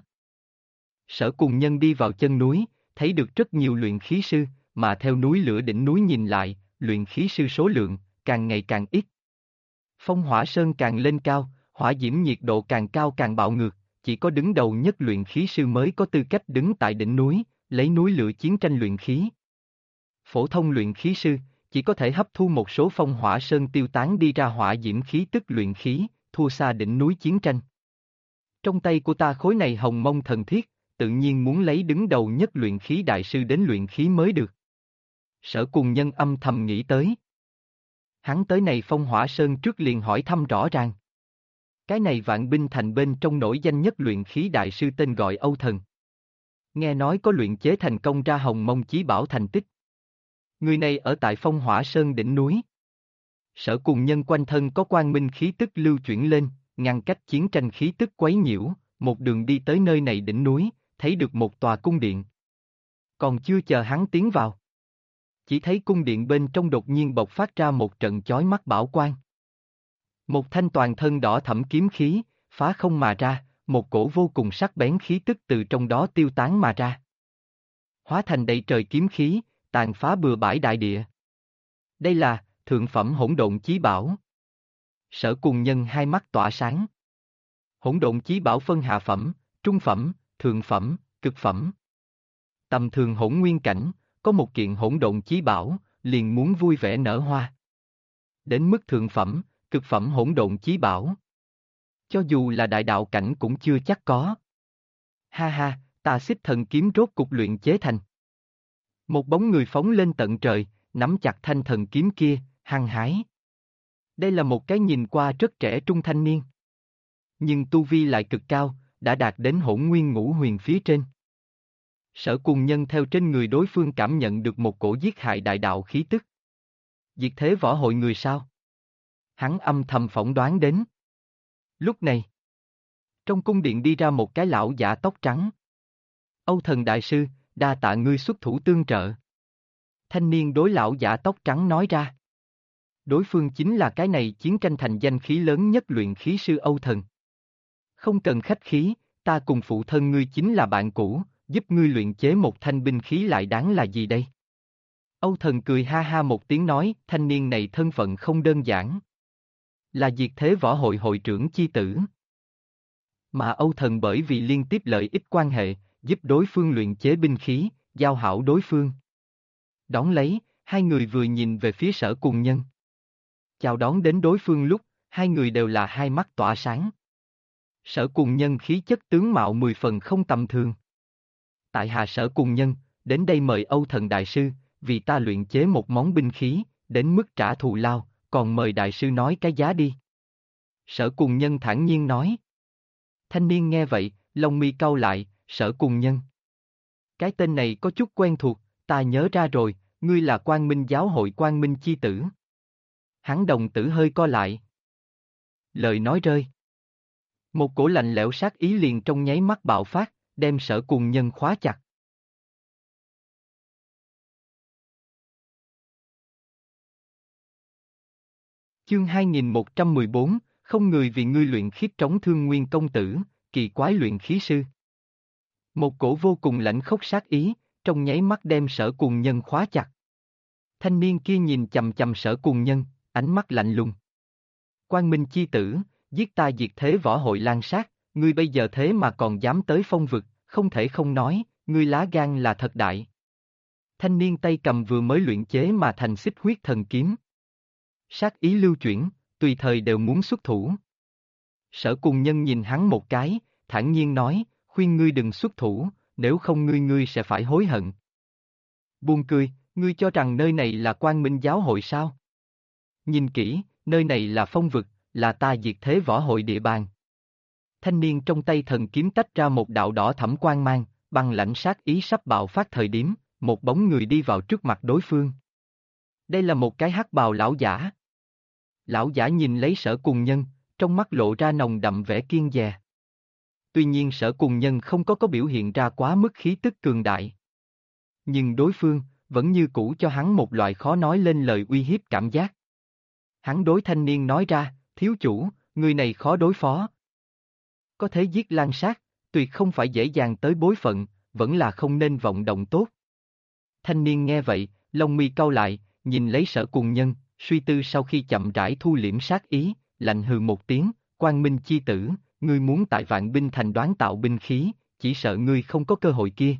Sở Cùng Nhân đi vào chân núi, thấy được rất nhiều luyện khí sư, mà theo núi lửa đỉnh núi nhìn lại, luyện khí sư số lượng, càng ngày càng ít. Phong Hỏa Sơn càng lên cao, hỏa diễm nhiệt độ càng cao càng bạo ngược, chỉ có đứng đầu nhất luyện khí sư mới có tư cách đứng tại đỉnh núi, lấy núi lửa chiến tranh luyện khí. Phổ thông luyện khí sư, chỉ có thể hấp thu một số Phong Hỏa Sơn tiêu tán đi ra hỏa diễm khí tức luyện khí, thua xa đỉnh núi chiến tranh. Trong tay của ta khối này hồng mông thần thiết, tự nhiên muốn lấy đứng đầu nhất luyện khí đại sư đến luyện khí mới được. Sở Cùng Nhân âm thầm nghĩ tới. Hắn tới này Phong Hỏa Sơn trước liền hỏi thăm rõ ràng. Cái này Vạn Binh Thành bên trong nổi danh nhất luyện khí đại sư tên gọi Âu Thần. Nghe nói có luyện chế thành công ra Hồng Mông Chí Bảo thành tích. Người này ở tại Phong Hỏa Sơn đỉnh núi. Sở Cùng Nhân quanh thân có quang minh khí tức lưu chuyển lên, ngăn cách chiến tranh khí tức quấy nhiễu, một đường đi tới nơi này đỉnh núi, thấy được một tòa cung điện. Còn chưa chờ hắn tiến vào. Chỉ thấy cung điện bên trong đột nhiên bộc phát ra một trận chói mắt bảo quang. Một thanh toàn thân đỏ thẫm kiếm khí, phá không mà ra, một cổ vô cùng sắc bén khí tức từ trong đó tiêu tán mà ra. Hóa thành đầy trời kiếm khí, tàn phá bừa bãi đại địa. Đây là thượng phẩm hỗn độn chí bảo. Sở Cùng Nhân hai mắt tỏa sáng. Hỗn độn chí bảo phân hạ phẩm, trung phẩm, thượng phẩm, cực phẩm. Tầm thường hỗn nguyên cảnh, có một kiện hỗn độn chí bảo, liền muốn vui vẻ nở hoa. Đến mức thượng phẩm, cực phẩm hỗn độn chí bảo. Cho dù là đại đạo cảnh cũng chưa chắc có. Ha ha, ta xích thần kiếm rốt cục luyện chế thành. Một bóng người phóng lên tận trời, nắm chặt thanh thần kiếm kia, hăng hái. Đây là một cái nhìn qua rất trẻ trung thanh niên. Nhưng tu vi lại cực cao, đã đạt đến hỗn nguyên ngũ huyền phía trên. Sở Cùng Nhân theo trên người đối phương cảm nhận được một cổ giết hại đại đạo khí tức. Diệt thế võ hội người sao? Hắn âm thầm phỏng đoán đến. Lúc này, trong cung điện đi ra một cái lão giả tóc trắng. Âu Thần đại sư, đa tạ ngươi xuất thủ tương trợ. Thanh niên đối lão giả tóc trắng nói ra. Đối phương chính là cái này chiến tranh thành danh khí lớn nhất luyện khí sư Âu Thần. Không cần khách khí, ta cùng phụ thân ngươi chính là bạn cũ, giúp ngươi luyện chế một thanh binh khí lại đáng là gì đây? Âu Thần cười ha ha một tiếng nói, thanh niên này thân phận không đơn giản. Là diệt thế võ hội hội trưởng chi tử. Mà Âu Thần bởi vì liên tiếp lợi ích quan hệ, giúp đối phương luyện chế binh khí, giao hảo đối phương. Đón lấy, hai người vừa nhìn về phía Sở Cùng Nhân. Chào đón đến đối phương lúc, hai người đều là hai mắt tỏa sáng. Sở Cùng Nhân khí chất tướng mạo 10 phần không tầm thường. Tại hạ Sở Cùng Nhân, đến đây mời Âu Thần đại sư, vì ta luyện chế một món binh khí, đến mức trả thù lao, còn mời đại sư nói cái giá đi. Sở Cùng Nhân thản nhiên nói. Thanh niên nghe vậy, lông mi cau lại, Sở Cùng Nhân. Cái tên này có chút quen thuộc, ta nhớ ra rồi, ngươi là Quang Minh giáo hội Quang Minh chi tử. Hắn đồng tử hơi co lại. Lời nói rơi. Một cổ lạnh lẽo sát ý liền trong nháy mắt bạo phát, đem Sở Cùng Nhân khóa chặt. Chương 2114, không người vì ngươi luyện khiếp trống thương nguyên công tử, kỳ quái luyện khí sư. Một cổ vô cùng lãnh khốc sát ý, trong nháy mắt đem Sở Cùng Nhân khóa chặt. Thanh niên kia nhìn chầm chầm Sở Cùng Nhân, ánh mắt lạnh lùng. Quang Minh chi tử, giết ta diệt thế võ hội lan sát, ngươi bây giờ thế mà còn dám tới phong vực, không thể không nói, ngươi lá gan là thật đại. Thanh niên tay cầm vừa mới luyện chế mà thành xích huyết thần kiếm. Sát ý lưu chuyển, tùy thời đều muốn xuất thủ. Sở Cùng Nhân nhìn hắn một cái, thản nhiên nói, khuyên ngươi đừng xuất thủ, nếu không ngươi sẽ phải hối hận. Buồn cười, ngươi cho rằng nơi này là Quang Minh giáo hội sao? Nhìn kỹ, nơi này là phong vực, là ta diệt thế võ hội địa bàn. Thanh niên trong tay thần kiếm tách ra một đạo đỏ thẫm quang mang, băng lãnh sát ý sắp bạo phát thời điểm, một bóng người đi vào trước mặt đối phương. Đây là một cái hắc bào lão giả. Lão giả nhìn lấy Sở Cùng Nhân, trong mắt lộ ra nồng đậm vẻ kiêng dè. Tuy nhiên Sở Cùng Nhân không có biểu hiện ra quá mức khí tức cường đại. Nhưng đối phương, vẫn như cũ cho hắn một loại khó nói lên lời uy hiếp cảm giác. Hắn đối thanh niên nói ra, thiếu chủ, người này khó đối phó. Có thể giết lan sát, tuyệt không phải dễ dàng tới bối phận, vẫn là không nên vọng động tốt. Thanh niên nghe vậy, lông mi cau lại, nhìn lấy Sở Cùng Nhân, suy tư sau khi chậm rãi thu liễm sát ý, lạnh hừ một tiếng, Quang Minh chi tử, ngươi muốn tại Vạn Binh Thành đoán tạo binh khí, chỉ sợ ngươi không có cơ hội kia.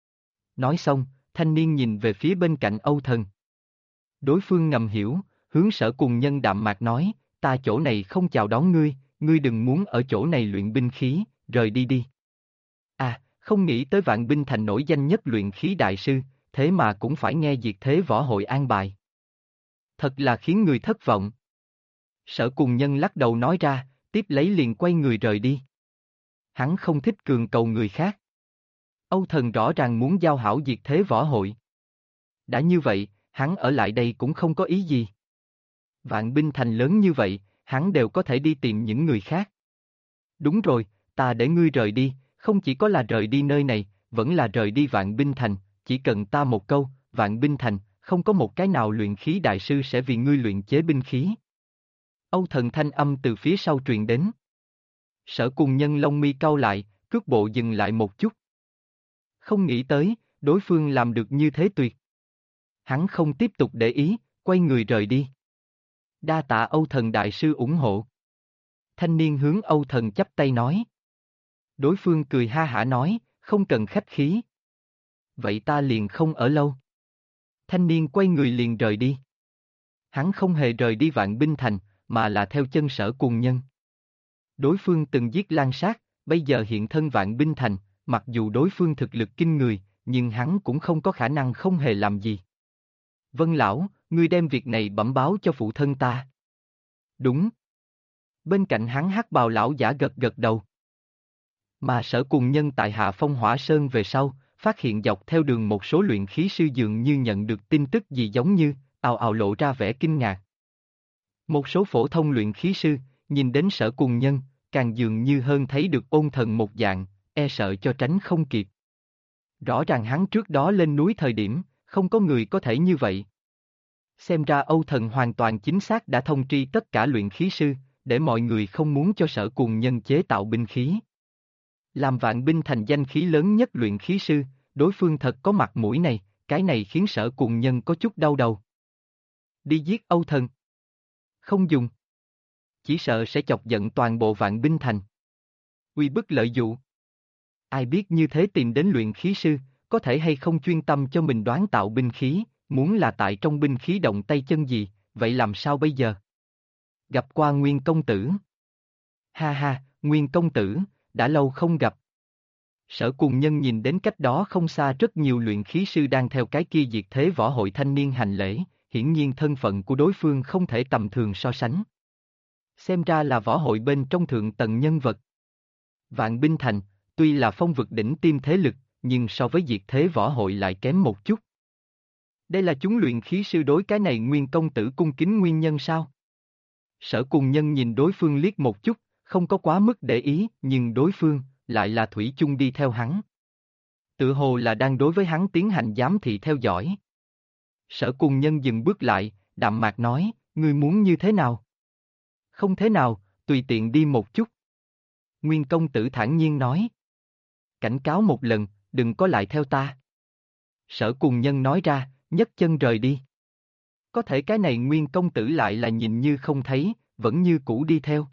Nói xong, thanh niên nhìn về phía bên cạnh Âu Thần. Đối phương ngầm hiểu, hướng Sở Cùng Nhân đạm mạc nói, ta chỗ này không chào đón ngươi, ngươi đừng muốn ở chỗ này luyện binh khí, rời đi đi. À, không nghĩ tới Vạn Binh Thành nổi danh nhất luyện khí đại sư, thế mà cũng phải nghe diệt thế võ hội an bài. Thật là khiến người thất vọng. Sở Cùng Nhân lắc đầu nói ra, tiếp lấy liền quay người rời đi. Hắn không thích cường cầu người khác. Âu Thần rõ ràng muốn giao hảo diệt thế võ hội. Đã như vậy, hắn ở lại đây cũng không có ý gì. Vạn binh thành lớn như vậy, hắn đều có thể đi tìm những người khác. Đúng rồi, ta để ngươi rời đi, không chỉ có là rời đi nơi này, vẫn là rời đi Vạn binh thành, chỉ cần ta một câu, Vạn binh thành, không có một cái nào luyện khí đại sư sẽ vì ngươi luyện chế binh khí. Âu Thần thanh âm từ phía sau truyền đến. Sở Cùng Nhân lông mi cau lại, cước bộ dừng lại một chút. Không nghĩ tới, đối phương làm được như thế tuyệt. Hắn không tiếp tục để ý, quay người rời đi. Đa tạ Âu Thần đại sư ủng hộ. Thanh niên hướng Âu Thần chắp tay nói. Đối phương cười ha hả nói, không cần khách khí. Vậy ta liền không ở lâu. Thanh niên quay người liền rời đi. Hắn không hề rời đi Vạn binh thành, mà là theo chân Sở Cùng Nhân. Đối phương từng giết Lan Sát, bây giờ hiện thân Vạn binh thành, mặc dù đối phương thực lực kinh người, nhưng hắn cũng không có khả năng không hề làm gì. Vân lão, ngươi đem việc này bẩm báo cho phụ thân ta. Đúng. Bên cạnh hắn hắc bào lão giả gật gật đầu. Mà Sở Cùng Nhân tại Hạ Phong Hỏa Sơn về sau, phát hiện dọc theo đường một số luyện khí sư dường như nhận được tin tức gì giống như, ào ào lộ ra vẻ kinh ngạc. Một số phổ thông luyện khí sư, nhìn đến Sở Cùng Nhân, càng dường như hơn thấy được ôn thần một dạng, e sợ cho tránh không kịp. Rõ ràng hắn trước đó lên núi thời điểm, không có người có thể như vậy. Xem ra Âu Thần hoàn toàn chính xác đã thông tri tất cả luyện khí sư, để mọi người không muốn cho Sở Cùng Nhân chế tạo binh khí. Làm Vạn binh thành danh khí lớn nhất luyện khí sư, đối phương thật có mặt mũi này, cái này khiến Sở Cùng Nhân có chút đau đầu. Đi giết Âu Thần. Không dùng. Chỉ sợ sẽ chọc giận toàn bộ Vạn binh thành. Uy bức lợi dụ. Ai biết như thế tìm đến luyện khí sư, có thể hay không chuyên tâm cho mình đoán tạo binh khí, muốn là tại trong binh khí động tay chân gì, vậy làm sao bây giờ? Gặp qua Nguyên công tử. Ha ha, Nguyên công tử, đã lâu không gặp. Sở Cùng Nhân nhìn đến cách đó không xa rất nhiều luyện khí sư đang theo cái kia diệt thế võ hội thanh niên hành lễ, hiển nhiên thân phận của đối phương không thể tầm thường so sánh. Xem ra là võ hội bên trong thượng tầng nhân vật. Vạn binh thành, tuy là phong vực đỉnh tiêm thế lực, nhưng so với diệt thế võ hội lại kém một chút. Đây là chúng luyện khí sư đối cái này Nguyên công tử cung kính nguyên nhân sao? Sở Cùng Nhân nhìn đối phương liếc một chút, không có quá mức để ý, nhưng đối phương lại là thủy chung đi theo hắn. Tự hồ là đang đối với hắn tiến hành giám thị theo dõi. Sở Cùng Nhân dừng bước lại, đạm mạc nói, ngươi muốn như thế nào? Không thế nào, tùy tiện đi một chút. Nguyên công tử thản nhiên nói. Cảnh cáo một lần, đừng có lại theo ta. Sở Cùng Nhân nói ra, nhấc chân rời đi. Có thể cái này Nguyên công tử lại là nhìn như không thấy, vẫn như cũ đi theo.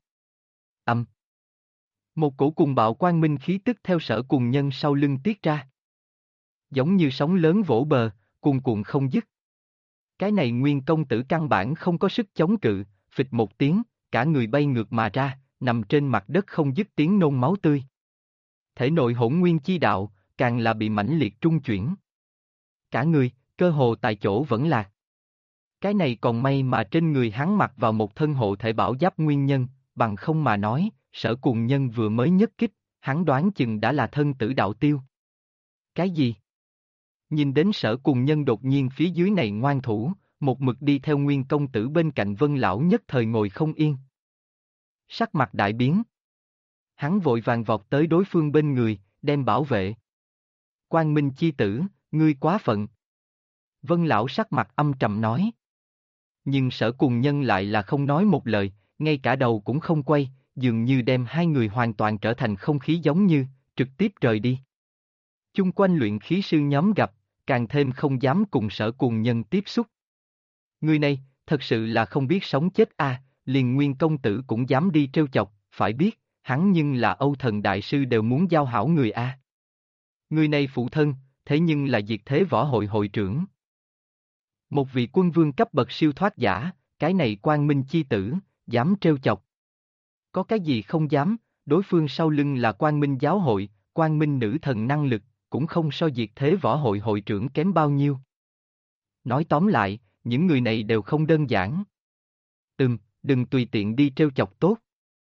Một cổ cùng bạo quang minh khí tức theo Sở Cùng Nhân sau lưng tiết ra. Giống như sóng lớn vỗ bờ, cuồn cuộn không dứt. Cái này Nguyên công tử căn bản không có sức chống cự, phịch một tiếng, cả người bay ngược mà ra, nằm trên mặt đất không dứt tiếng nôn máu tươi. Thể nội hỗn nguyên chi đạo, càng là bị mãnh liệt trung chuyển. Cả người, cơ hồ tại chỗ vẫn lạc. Cái này còn may mà trên người hắn mặc vào một thân hộ thể bảo giáp nguyên nhân, bằng không mà nói, Sở Cùng Nhân vừa mới nhất kích, hắn đoán chừng đã là thân tử đạo tiêu. Cái gì? Nhìn đến Sở Cùng Nhân đột nhiên phía dưới này ngoan thủ, một mực đi theo Nguyên công tử bên cạnh Vân lão nhất thời ngồi không yên. Sắc mặt đại biến. Hắn vội vàng vọt tới đối phương bên người, đem bảo vệ. Quang Minh chi tử, ngươi quá phận. Vân lão sắc mặt âm trầm nói. Nhưng Sở Cùng Nhân lại là không nói một lời, ngay cả đầu cũng không quay, dường như đem hai người hoàn toàn trở thành không khí giống như, trực tiếp rời đi. Chung quanh luyện khí sư nhóm gặp, càng thêm không dám cùng Sở Cùng Nhân tiếp xúc. Người này, thật sự là không biết sống chết a, liền Nguyên công tử cũng dám đi trêu chọc, phải biết, hắn nhưng là Âu Thần đại sư đều muốn giao hảo người a. Người này phụ thân, thế nhưng là diệt thế võ hội hội trưởng. Một vị quân vương cấp bậc siêu thoát giả, cái này quang minh chi tử, dám trêu chọc. Có cái gì không dám, đối phương sau lưng là quang minh giáo hội, quang minh nữ thần năng lực, cũng không so diệt thế võ hội hội trưởng kém bao nhiêu. Nói tóm lại, những người này đều không đơn giản. Đừng tùy tiện đi trêu chọc tốt.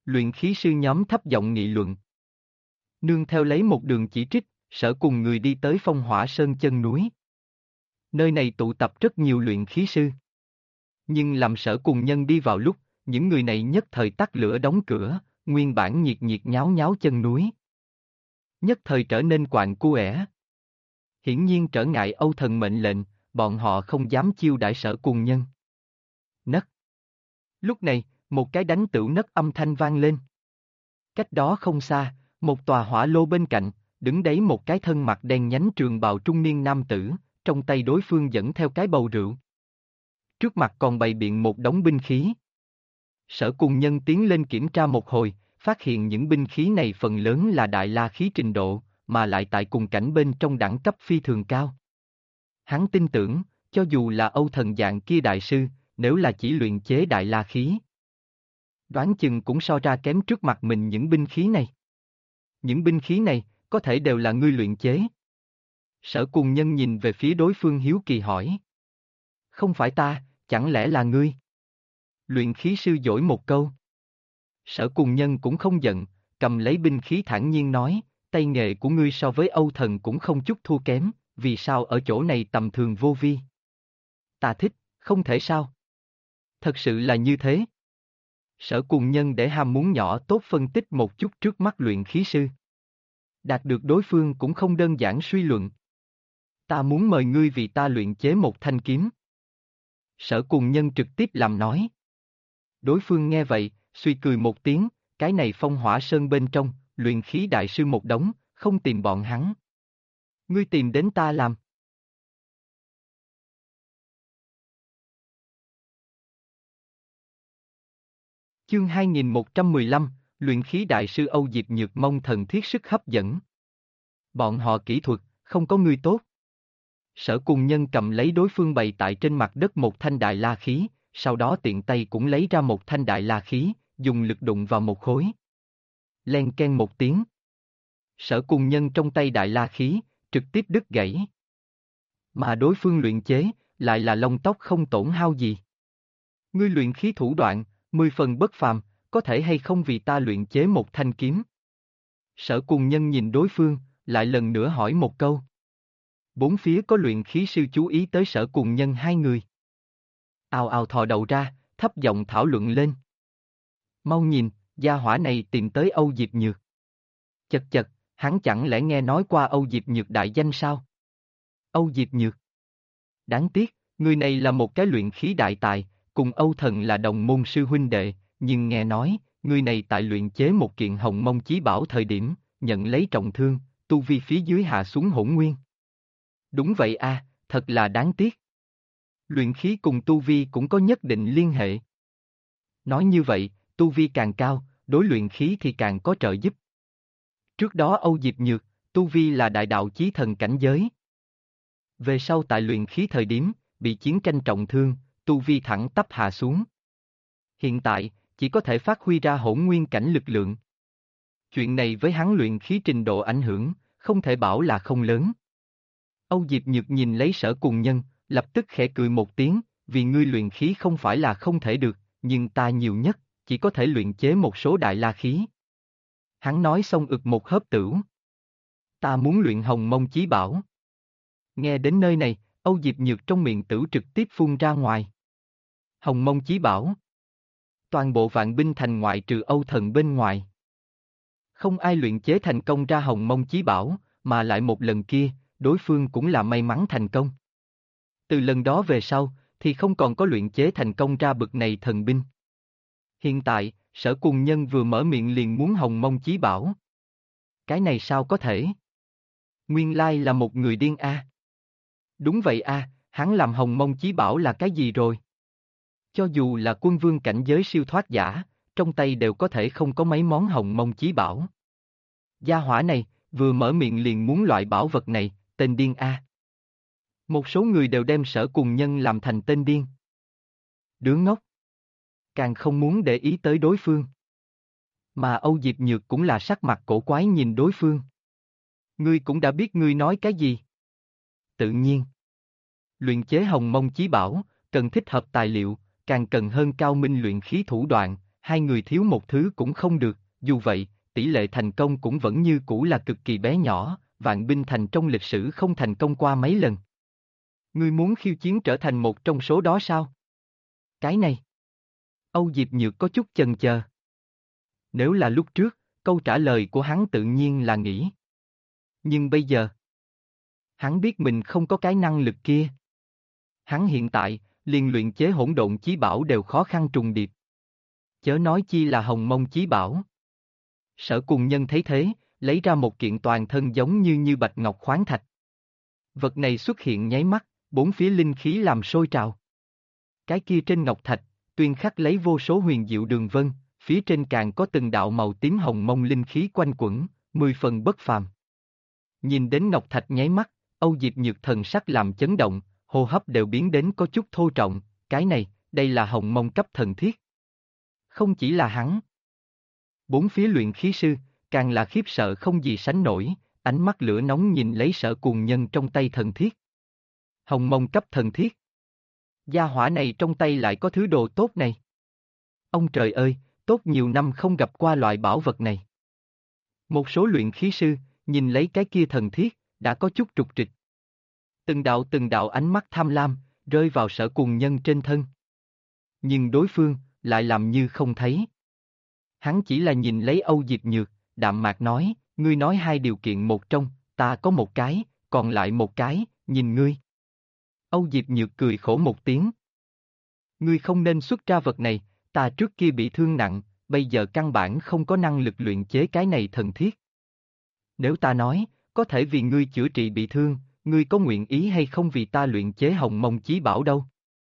Luyện khí sư nhóm thấp giọng nghị luận. Nương theo lấy một đường chỉ trích, Sở cùng người đi tới Phong Hỏa Sơn chân núi. Nơi này tụ tập rất nhiều luyện khí sư. Nhưng làm Sở cùng nhân đi vào lúc, những người này nhất thời tắt lửa đóng cửa, nguyên bản nhiệt nhiệt nháo nháo chân núi. Nhất thời trở nên quạnh quẽ. Hiển nhiên trở ngại Âu Thần mệnh lệnh, bọn họ không dám chiêu đãi Sở cùng nhân. Nấc. Lúc này, một cái đánh tửu nấc âm thanh vang lên. Cách đó không xa, một tòa hỏa lô bên cạnh, đứng đấy một cái thân mặt đen nhánh trường bào trung niên nam tử, trong tay đối phương dẫn theo cái bầu rượu. Trước mặt còn bày biện một đống binh khí. Sở cùng nhân tiến lên kiểm tra một hồi, phát hiện những binh khí này phần lớn là đại la khí trình độ, mà lại tại cùng cảnh bên trong đẳng cấp phi thường cao. Hắn tin tưởng, cho dù là Âu Thần dạng kia đại sư, nếu là chỉ luyện chế đại la khí, đoán chừng cũng so ra kém trước mặt mình những binh khí này. Những binh khí này, có thể đều là ngươi luyện chế. Sở cùng nhân nhìn về phía đối phương hiếu kỳ hỏi. Không phải ta, chẳng lẽ là ngươi? Luyện khí sư dỗi một câu. Sở cùng nhân cũng không giận, cầm lấy binh khí thản nhiên nói, tay nghề của ngươi so với Âu Thần cũng không chút thua kém, vì sao ở chỗ này tầm thường vô vi? Ta thích, không thể sao? Thật sự là như thế. Sở cùng nhân để ham muốn nhỏ tốt phân tích một chút trước mắt luyện khí sư. Đạt được đối phương cũng không đơn giản suy luận. Ta muốn mời ngươi vì ta luyện chế một thanh kiếm. Sở cùng nhân trực tiếp làm nói. Đối phương nghe vậy, suy cười một tiếng, cái này Phong Hỏa Sơn bên trong, luyện khí đại sư một đống, không tìm bọn hắn. Ngươi tìm đến ta làm. Chương 2115, luyện khí đại sư Âu Diệp Nhược mong thần thiết sức hấp dẫn. Bọn họ kỹ thuật, không có ngươi tốt. Sở cùng nhân cầm lấy đối phương bày tại trên mặt đất một thanh đại la khí, sau đó tiện tay cũng lấy ra một thanh đại la khí, dùng lực đụng vào một khối. Len ken một tiếng. Sở cùng nhân trong tay đại la khí, trực tiếp đứt gãy. Mà đối phương luyện chế, lại là lông tóc không tổn hao gì. Ngươi luyện khí thủ đoạn, 10 phần bất phàm, có thể hay không vì ta luyện chế một thanh kiếm? Sở cùng nhân nhìn đối phương, lại lần nữa hỏi một câu. Bốn phía có luyện khí sư chú ý tới sở cùng nhân hai người. Ào ào thò đầu ra, thấp giọng thảo luận lên. Mau nhìn, gia hỏa này tìm tới Âu Diệp Nhược. Chật chật, hắn chẳng lẽ nghe nói qua Âu Diệp Nhược đại danh sao? Âu Diệp Nhược. Đáng tiếc, người này là một cái luyện khí đại tài, cùng Âu Thần là đồng môn sư huynh đệ, nhưng nghe nói, người này tại luyện chế một kiện hồng mông chí bảo thời điểm, nhận lấy trọng thương, tu vi phía dưới hạ xuống hỗn nguyên. Đúng vậy a, thật là đáng tiếc. Luyện khí cùng tu vi cũng có nhất định liên hệ. Nói như vậy, tu vi càng cao, đối luyện khí thì càng có trợ giúp. Trước đó Âu Diệp Nhược, tu vi là đại đạo chí thần cảnh giới. Về sau tại luyện khí thời điểm, bị chiến tranh trọng thương, tu vi thẳng tắp hạ xuống. Hiện tại, chỉ có thể phát huy ra hỗn nguyên cảnh lực lượng. Chuyện này với hắn luyện khí trình độ ảnh hưởng, không thể bảo là không lớn. Âu Diệp Nhược nhìn lấy sở cùng nhân, lập tức khẽ cười một tiếng, vì ngươi luyện khí không phải là không thể được, nhưng ta nhiều nhất, chỉ có thể luyện chế một số đại la khí. Hắn nói xong ực một hớp tửu. Ta muốn luyện hồng mông chí bảo. Nghe đến nơi này, Âu Diệp Nhược trong miệng tửu trực tiếp phun ra ngoài. Hồng mông chí bảo. Toàn bộ vạn binh thành ngoại trừ Âu Thần bên ngoài. Không ai luyện chế thành công ra hồng mông chí bảo, mà lại một lần kia, đối phương cũng là may mắn thành công. Từ lần đó về sau, thì không còn có luyện chế thành công ra bực này thần binh. Hiện tại, sở cùng nhân vừa mở miệng liền muốn hồng mông chí bảo. Cái này sao có thể? Nguyên lai là một người điên a. Đúng vậy a, hắn làm hồng mông chí bảo là cái gì rồi? Cho dù là quân vương cảnh giới siêu thoát giả, trong tay đều có thể không có mấy món hồng mông chí bảo. Gia hỏa này, vừa mở miệng liền muốn loại bảo vật này, tên điên a. Một số người đều đem sở cùng nhân làm thành tên điên. Đứa ngốc. Càng không muốn để ý tới đối phương. Mà Âu Diệp Nhược cũng là sắc mặt cổ quái nhìn đối phương. Ngươi cũng đã biết ngươi nói cái gì. Tự nhiên. Luyện chế hồng mông chí bảo, cần thích hợp tài liệu, càng cần hơn cao minh luyện khí thủ đoạn, hai người thiếu một thứ cũng không được, dù vậy, tỷ lệ thành công cũng vẫn như cũ là cực kỳ bé nhỏ, Vạn Binh Thành trong lịch sử không thành công qua mấy lần. Ngươi muốn khiêu chiến trở thành một trong số đó sao? Cái này. Âu Diệp Nhược có chút chần chờ. Nếu là lúc trước, câu trả lời của hắn tự nhiên là nghĩ. Nhưng bây giờ, hắn biết mình không có cái năng lực kia. Hắn hiện tại, liền luyện chế hỗn độn chí bảo đều khó khăn trùng điệp. Chớ nói chi là hồng mông chí bảo. Sở Cùng Nhân thấy thế, lấy ra một kiện toàn thân giống như bạch ngọc khoáng thạch. Vật này xuất hiện nháy mắt, bốn phía linh khí làm sôi trào. Cái kia trên ngọc thạch, tuyên khắc lấy vô số huyền diệu đường vân, phía trên càng có từng đạo màu tím hồng mông linh khí quanh quẩn, 10 phần bất phàm. Nhìn đến ngọc thạch nháy mắt, Âu Diệp Nhược thần sắc làm chấn động, hô hấp đều biến đến có chút thô trọng, cái này, đây là hồng mông cấp thần thiết. Không chỉ là hắn. Bốn phía luyện khí sư, càng là khiếp sợ không gì sánh nổi, ánh mắt lửa nóng nhìn lấy Sở Cùng Nhân trong tay thần thiết. Hồng mông cấp thần thiết. Gia hỏa này trong tay lại có thứ đồ tốt này. Ông trời ơi, tốt nhiều năm không gặp qua loại bảo vật này. Một số luyện khí sư, nhìn lấy cái kia thần thiết, đã có chút trục trịch. Từng đạo ánh mắt tham lam, rơi vào Sở Cùng Nhân trên thân. Nhưng đối phương, lại làm như không thấy. Hắn chỉ là nhìn lấy Âu Diệp Nhược, đạm mạc nói, ngươi nói hai điều kiện một trong, ta có một cái, còn lại một cái, nhìn ngươi. Âu Diệp Nhược cười khổ một tiếng. Ngươi không nên xuất ra vật này, ta trước kia bị thương nặng, bây giờ căn bản không có năng lực luyện chế cái này thần thiết. Nếu ta nói, có thể vì ngươi chữa trị bị thương, ngươi có nguyện ý hay không vì ta luyện chế hồng mông chí bảo đâu?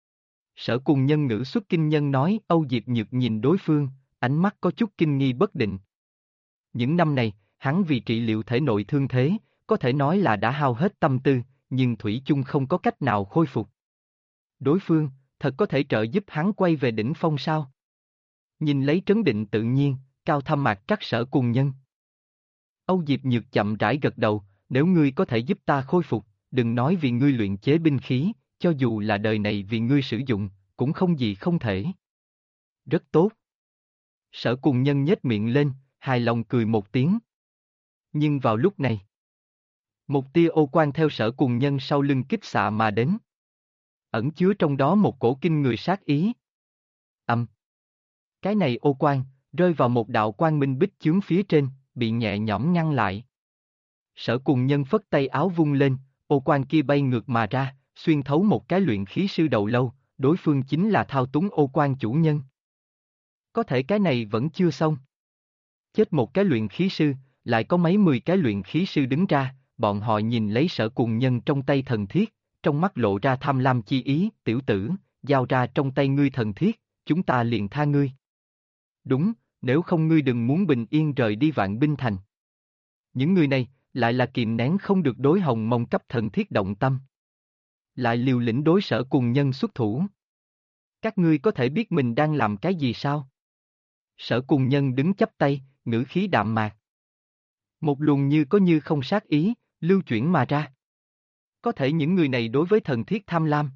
Sở Cùng Nhân ngữ xuất kinh nhân nói, Âu Diệp Nhược nhìn đối phương, ánh mắt có chút kinh nghi bất định. Những năm này, hắn vì trị liệu thể nội thương thế, có thể nói là đã hao hết tâm tư, nhưng thủy chung không có cách nào khôi phục. Đối phương, thật có thể trợ giúp hắn quay về đỉnh phong sao? Nhìn lấy trấn định tự nhiên, cao thâm mạc trắc Sở Cùng Nhân. Âu Diệp Nhược chậm rãi gật đầu, nếu ngươi có thể giúp ta khôi phục, đừng nói vì ngươi luyện chế binh khí, cho dù là đời này vì ngươi sử dụng, cũng không gì không thể. Rất tốt. Sở Cùng Nhân nhếch miệng lên, hài lòng cười một tiếng. Nhưng vào lúc này, một tia ô quang theo Sở Cùng Nhân sau lưng kích xạ mà đến. Ẩn chứa trong đó một cổ kinh người sát ý. Cái này ô quang, rơi vào một đạo quang minh bích chướng phía trên, bị nhẹ nhõm ngăn lại. Sở Cùng Nhân phất tay áo vung lên, ô quang kia bay ngược mà ra, xuyên thấu một cái luyện khí sư đầu lâu, đối phương chính là thao túng ô quang chủ nhân. Có thể cái này vẫn chưa xong. Chết một cái luyện khí sư, lại có mấy 10 cái luyện khí sư đứng ra, bọn họ nhìn lấy Sở Cùng Nhân trong tay thần thiết, trong mắt lộ ra tham lam chi ý, tiểu tử, giao ra trong tay ngươi thần thiết, chúng ta liền tha ngươi. Đúng, nếu không ngươi đừng muốn bình yên rời đi Vạn Binh Thành. Những người này, lại là kìm nén không được đối hồng mông cấp thần thiết động tâm. Lại liều lĩnh đối Sở Cùng Nhân xuất thủ. Các ngươi có thể biết mình đang làm cái gì sao? Sở Cùng Nhân đứng chắp tay, ngữ khí đạm mạc. Một luồng như có như không sát ý, lưu chuyển mà ra. Có thể những người này đối với thần thiết tham lam.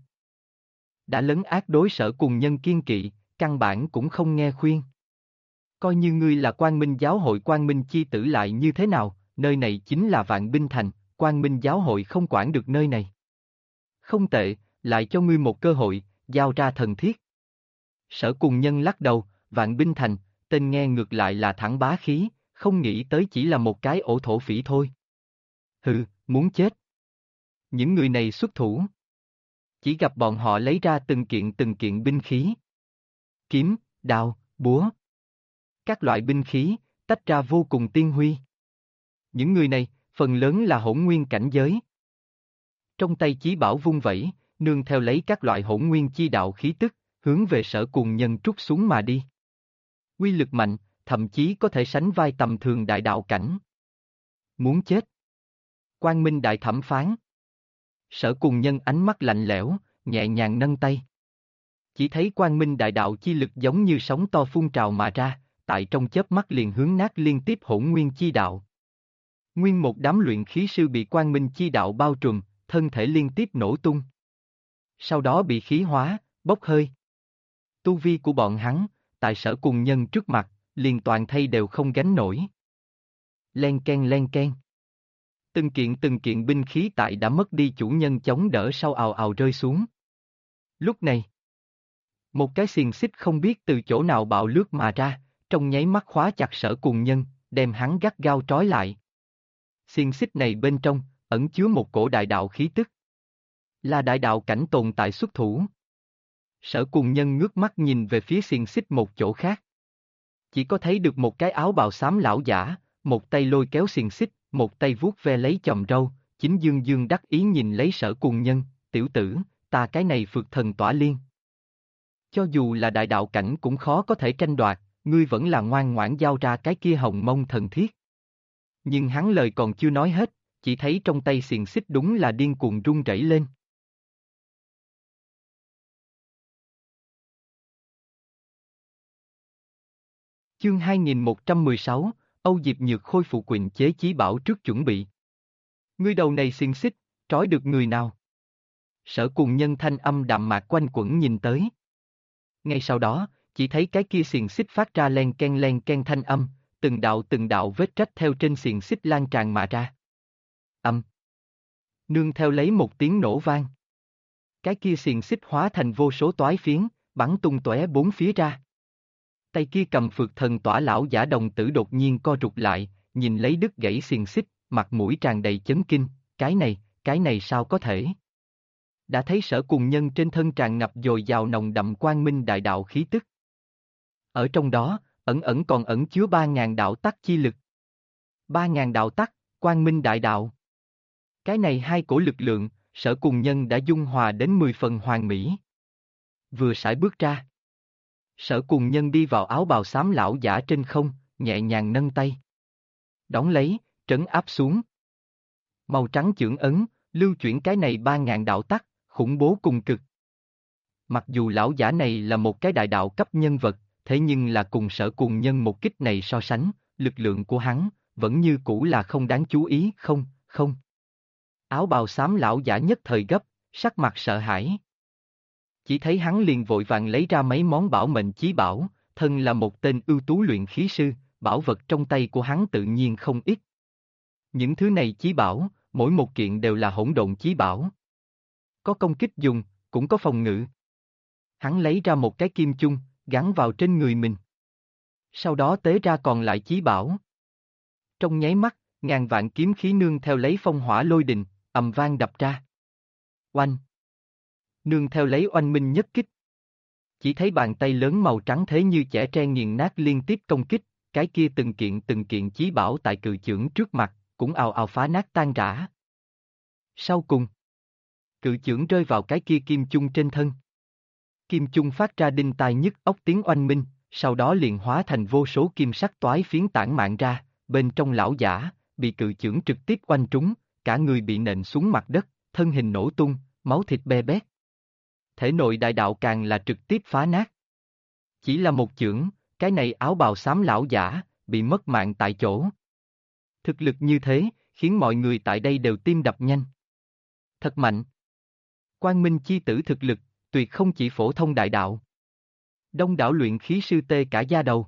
Đã lấn át đối Sở Cùng Nhân kiên kỵ, căn bản cũng không nghe khuyên. Coi như ngươi là Quang Minh giáo hội Quang Minh chi tử lại như thế nào, nơi này chính là Vạn Binh Thành, Quang Minh giáo hội không quản được nơi này. Không tệ, lại cho ngươi một cơ hội, giao ra thần thiết. Sở Cùng Nhân lắc đầu, Vạn Binh Thành, tên nghe ngược lại là thẳng bá khí, không nghĩ tới chỉ là một cái ổ thổ phỉ thôi. Hừ, muốn chết. Những người này xuất thủ. Chỉ gặp bọn họ lấy ra từng kiện binh khí. Kiếm, đao, búa. Các loại binh khí, tách ra vô cùng tiên huy. Những người này, phần lớn là hỗn nguyên cảnh giới. Trong tay chí bảo vung vẩy, nương theo lấy các loại hỗn nguyên chi đạo khí tức, hướng về Sở Cùng Nhân trút xuống mà đi. Uy lực mạnh, thậm chí có thể sánh vai tầm thường đại đạo cảnh. Muốn chết. Quang Minh đại thẩm phán. Sở Cùng Nhân ánh mắt lạnh lẽo, nhẹ nhàng nâng tay. Chỉ thấy Quang Minh đại đạo chi lực giống như sóng to phun trào mà ra, tại trong chớp mắt liền hướng nát liên tiếp hỗn nguyên chi đạo. Nguyên một đám luyện khí sư bị Quang Minh chi đạo bao trùm, thân thể liên tiếp nổ tung. Sau đó bị khí hóa, bốc hơi. Tu vi của bọn hắn, tại Sở Cùng Nhân trước mặt, liền toàn thây đều không gánh nổi. Len ken. Từng kiện binh khí tại đã mất đi chủ nhân chống đỡ sau ào ào rơi xuống. Lúc này, một cái xiềng xích không biết từ chỗ nào bạo lướt mà ra, trong nháy mắt khóa chặt Sở Cùng Nhân, đem hắn gắt gao trói lại. Xiềng xích này bên trong, ẩn chứa một cổ đại đạo khí tức. Là đại đạo cảnh tồn tại xuất thủ. Sở Cùng Nhân ngước mắt nhìn về phía xiềng xích một chỗ khác. Chỉ có thấy được một cái áo bào xám lão giả, một tay lôi kéo xiềng xích, một tay vuốt ve lấy chòm râu, chính dương dương đắc ý nhìn lấy Sở Cùng Nhân, tiểu tử, ta cái này phược thần tỏa liên. Cho dù là đại đạo cảnh cũng khó có thể tranh đoạt, ngươi vẫn là ngoan ngoãn giao ra cái kia hồng mông thần thiết. Nhưng hắn lời còn chưa nói hết, chỉ thấy trong tay xiềng xích đúng là điên cuồng rung rẩy lên. Chương 2116, Âu Diệp Nhược khôi phục quyền chế chí bảo trước chuẩn bị. Ngươi đầu này xiềng xích, trói được người nào? Sở Cùng Nhân thanh âm đạm mạc quanh quẩn nhìn tới. Ngay sau đó, chỉ thấy cái kia xiềng xích phát ra len ken thanh âm, từng đạo vết rách theo trên xiềng xích lan tràn mà ra. Nương theo lấy một tiếng nổ vang. Cái kia xiềng xích hóa thành vô số toái phiến, bắn tung tóe bốn phía ra. Tay kia cầm phược thần tỏa lão giả đồng tử đột nhiên co rụt lại, nhìn lấy đứt gãy xiềng xích, mặt mũi tràn đầy chấn kinh, cái này sao có thể? Đã thấy Sở Cùng Nhân trên thân tràn ngập dồi dào nồng đậm quang minh đại đạo khí tức. Ở trong đó, ẩn còn ẩn chứa 3.000 đạo tắc chi lực. 3.000 đạo tắc, quang minh đại đạo. Cái này hai cổ lực lượng, Sở Cùng Nhân đã dung hòa đến 10 phần hoàn mỹ. Vừa sải bước ra. Sở Cùng Nhân đi vào áo bào xám lão giả trên không, nhẹ nhàng nâng tay. Đón lấy, trấn áp xuống. Màu trắng chưởng ấn, lưu chuyển cái này 3.000 đạo tắc, khủng bố cùng cực. Mặc dù lão giả này là một cái đại đạo cấp nhân vật, thế nhưng là cùng Sở Cùng Nhân một kích này so sánh, lực lượng của hắn, vẫn như cũ là không đáng chú ý, không. Áo bào xám lão giả nhất thời gấp, sắc mặt sợ hãi. Chỉ thấy hắn liền vội vàng lấy ra mấy món bảo mệnh chí bảo, thân là một tên ưu tú luyện khí sư, bảo vật trong tay của hắn tự nhiên không ít. Những thứ này chí bảo, mỗi một kiện đều là hỗn độn chí bảo. Có công kích dùng, cũng có phòng ngự. Hắn lấy ra một cái kim chung, gắn vào trên người mình. Sau đó tế ra còn lại chí bảo. Trong nháy mắt, ngàn vạn kiếm khí nương theo lấy phong hỏa lôi đình, ầm vang đập ra. Oanh! Nương theo lấy oanh minh nhất kích. Chỉ thấy bàn tay lớn màu trắng thế như chẻ tre nghiền nát liên tiếp công kích, cái kia từng kiện chí bảo tại cự chưởng trước mặt, cũng ào ào phá nát tan rã. Sau cùng, cự chưởng rơi vào cái kia kim chung trên thân. Kim chung phát ra đinh tai nhức óc tiếng oanh minh, sau đó liền hóa thành vô số kim sắc toái phiến tản mạn ra, bên trong lão giả, bị cự chưởng trực tiếp oanh trúng, cả người bị nện xuống mặt đất, thân hình nổ tung, máu thịt be bét. Thể nội đại đạo càng là trực tiếp phá nát. Chỉ là một chưởng, cái này áo bào xám lão giả, bị mất mạng tại chỗ. Thực lực như thế, khiến mọi người tại đây đều tim đập nhanh. Thật mạnh. Quang Minh chi tử thực lực, tuyệt không chỉ phổ thông đại đạo. Đông đảo luyện khí sư tê cả da đầu.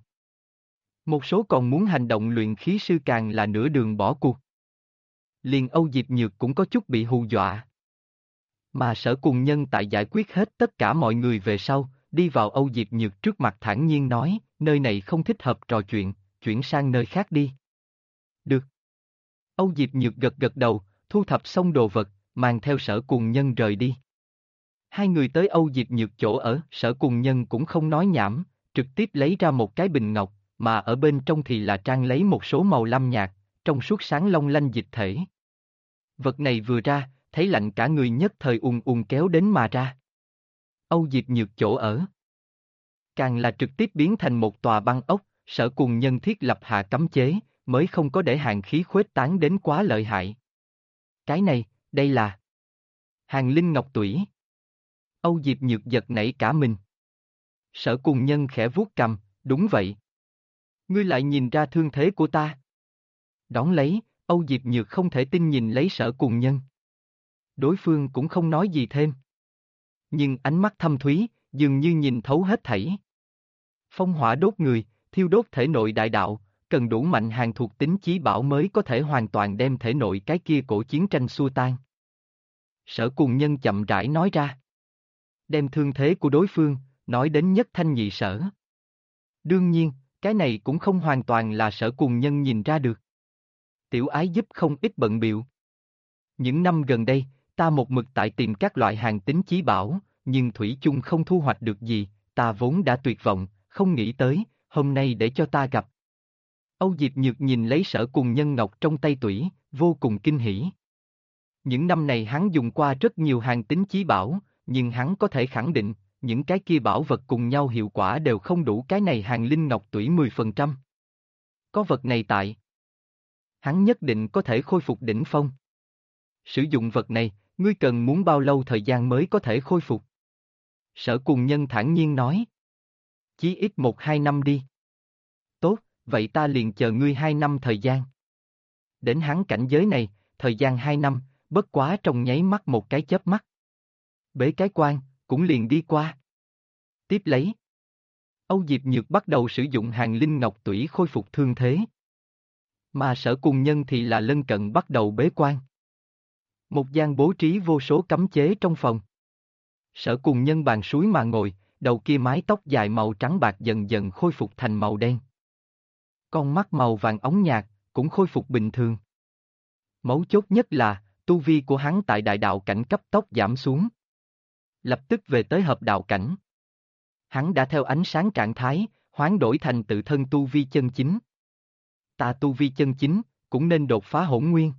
Một số còn muốn hành động luyện khí sư càng là nửa đường bỏ cuộc. Liền Âu Diệp Nhược cũng có chút bị hù dọa. Mà Sở Cùng Nhân tại giải quyết hết tất cả mọi người về sau, đi vào Âu Diệp Nhược trước mặt thản nhiên nói, nơi này không thích hợp trò chuyện, chuyển sang nơi khác đi. Được. Âu Diệp Nhược gật đầu, thu thập xong đồ vật, mang theo Sở Cùng Nhân rời đi. Hai người tới Âu Diệp Nhược chỗ ở, Sở Cùng Nhân cũng không nói nhảm, trực tiếp lấy ra một cái bình ngọc, mà ở bên trong thì là trang lấy một số màu lam nhạt, trong suốt sáng long lanh dịch thể. Vật này vừa ra, thấy lạnh cả người nhất thời kéo đến mà ra. Âu Diệp Nhược chỗ ở. Càng là trực tiếp biến thành một tòa băng ốc, Sở Cùng Nhân thiết lập hạ cấm chế, mới không có để hàn khí khuếch tán đến quá lợi hại. Cái này, đây là Hàn Linh Ngọc Tủy. Âu Diệp Nhược giật nảy cả mình. Sở Cùng Nhân khẽ vuốt cằm, đúng vậy. Ngươi lại nhìn ra thương thế của ta. Đón lấy, Âu Diệp Nhược không thể tin nhìn lấy Sở Cùng Nhân. Đối phương cũng không nói gì thêm. Nhưng ánh mắt thâm thúy, dường như nhìn thấu hết thảy. Phong hỏa đốt người, thiêu đốt thể nội đại đạo, cần đủ mạnh hàng thuộc tính chí bảo mới có thể hoàn toàn đem thể nội cái kia cổ chiến tranh xua tan. Sở Cùng Nhân chậm rãi nói ra. Đem thương thế của đối phương, nói đến nhất thanh nhị sở. Đương nhiên, cái này cũng không hoàn toàn là Sở Cùng Nhân nhìn ra được. Tiểu ái giúp không ít bận biệu. Những năm gần đây, ta một mực tại tìm các loại hàng tính chí bảo, nhưng thủy chung không thu hoạch được gì, ta vốn đã tuyệt vọng, không nghĩ tới, hôm nay để cho ta gặp. Âu Diệp Nhược nhìn lấy Sở Cùng Nhân ngọc trong tay tủy, vô cùng kinh hỉ. Những năm này hắn dùng qua rất nhiều hàng tính chí bảo, nhưng hắn có thể khẳng định, những cái kia bảo vật cùng nhau hiệu quả đều không đủ cái này hàng linh ngọc tủy 10%. Có vật này tại, hắn nhất định có thể khôi phục đỉnh phong. Sử dụng vật này, ngươi cần muốn bao lâu thời gian mới có thể khôi phục? Sở Cùng Nhân thản nhiên nói. Chí ít 1-2 năm đi. Tốt, vậy ta liền chờ ngươi 2 năm thời gian. Đến hắn cảnh giới này, thời gian 2 năm, bất quá trong nháy mắt một cái chớp mắt. Bế cái quan, cũng liền đi qua. Tiếp lấy. Âu Diệp Nhược bắt đầu sử dụng hàng linh ngọc tủy khôi phục thương thế. Mà Sở Cùng Nhân thì là lân cận bắt đầu bế quan. Một gian bố trí vô số cấm chế trong phòng. Sở Cùng Nhân bàn suối mà ngồi, đầu kia mái tóc dài màu trắng bạc dần dần khôi phục thành màu đen. Con mắt màu vàng óng nhạt, cũng khôi phục bình thường. Mấu chốt nhất là, tu vi của hắn tại đại đạo cảnh cấp tốc giảm xuống. Lập tức về tới hợp đạo cảnh. Hắn đã theo ánh sáng trạng thái, hoán đổi thành tự thân tu vi chân chính. Ta tu vi chân chính, cũng nên đột phá hỗn nguyên.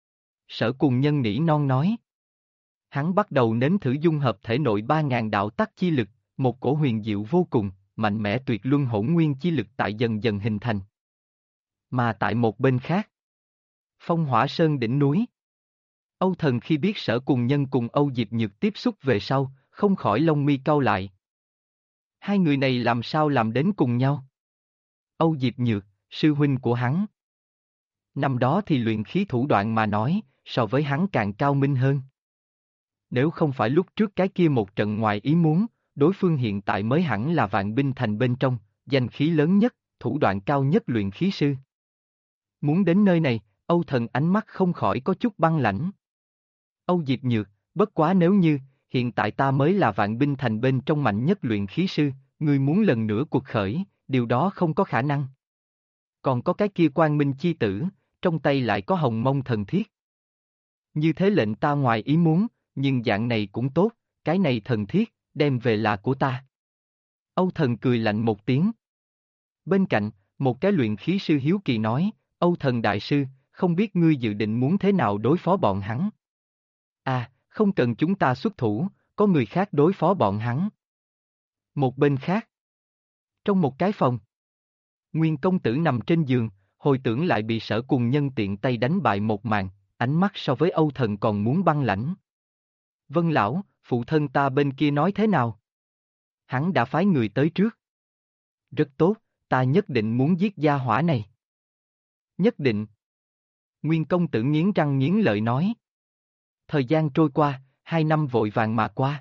Sở Cùng Nhân nỉ non nói. Hắn bắt đầu nếm thử dung hợp thể nội 3.000 đạo tắc chi lực, một cổ huyền diệu vô cùng, mạnh mẽ tuyệt luân hỗn nguyên chi lực tại dần dần hình thành. Mà tại một bên khác, Phong Hỏa Sơn đỉnh núi. Âu Thần khi biết Sở Cùng Nhân cùng Âu Diệp Nhược tiếp xúc về sau, không khỏi lông mi cau lại. Hai người này làm sao làm đến cùng nhau? Âu Diệp Nhược, sư huynh của hắn. Năm đó thì luyện khí thủ đoạn mà nói, so với hắn càng cao minh hơn. Nếu không phải lúc trước cái kia một trận ngoài ý muốn, đối phương hiện tại mới hẳn là vạn binh thành bên trong, danh khí lớn nhất, thủ đoạn cao nhất luyện khí sư. Muốn đến nơi này, Âu Thần ánh mắt không khỏi có chút băng lãnh. Âu Diệp Nhược, bất quá nếu như, hiện tại ta mới là vạn binh thành bên trong mạnh nhất luyện khí sư, ngươi muốn lần nữa cuộc khởi, điều đó không có khả năng. Còn có cái kia Quang Minh chi tử, trong tay lại có hồng mông thần thiết. Như thế lệnh ta ngoài ý muốn, nhưng dạng này cũng tốt, cái này thần thiết, đem về là của ta. Âu Thần cười lạnh một tiếng. Bên cạnh, một cái luyện khí sư hiếu kỳ nói, Âu Thần đại sư, không biết ngươi dự định muốn thế nào đối phó bọn hắn. À, không cần chúng ta xuất thủ, có người khác đối phó bọn hắn. Một bên khác. Trong một cái phòng. Nguyên công tử nằm trên giường, hồi tưởng lại bị Sở Cùng Nhân tiện tay đánh bại một màn, ánh mắt so với Âu Thần còn muốn băng lãnh. Vân lão, phụ thân ta bên kia nói thế nào? Hắn đã phái người tới trước. Rất tốt, ta nhất định muốn giết gia hỏa này. Nhất định. Nguyên công tử nghiến răng nghiến lợi nói. Thời gian trôi qua, 2 năm vội vàng mà qua.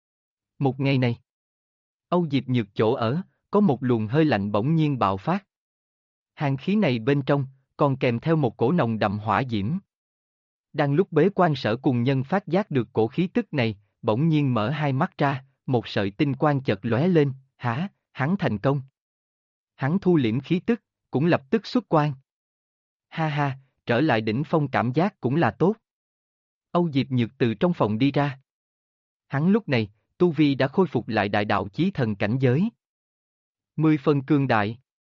Một ngày này, Âu Diệp Nhược chỗ ở, có một luồng hơi lạnh bỗng nhiên bạo phát. Hàn khí này bên trong, còn kèm theo một cổ nồng đậm hỏa diễm. Đang lúc bế quan Sở Cùng Nhân phát giác được cổ khí tức này, bỗng nhiên mở hai mắt ra, một sợi tinh quang chợt lóe lên, hả, hắn thành công. Hắn thu liễm khí tức, cũng lập tức xuất quan. Ha ha, trở lại đỉnh phong cảm giác cũng là tốt. Âu Diệp Nhược từ trong phòng đi ra. Hắn lúc này, tu vi đã khôi phục lại đại đạo chí thần cảnh giới. 10 phần cường đại.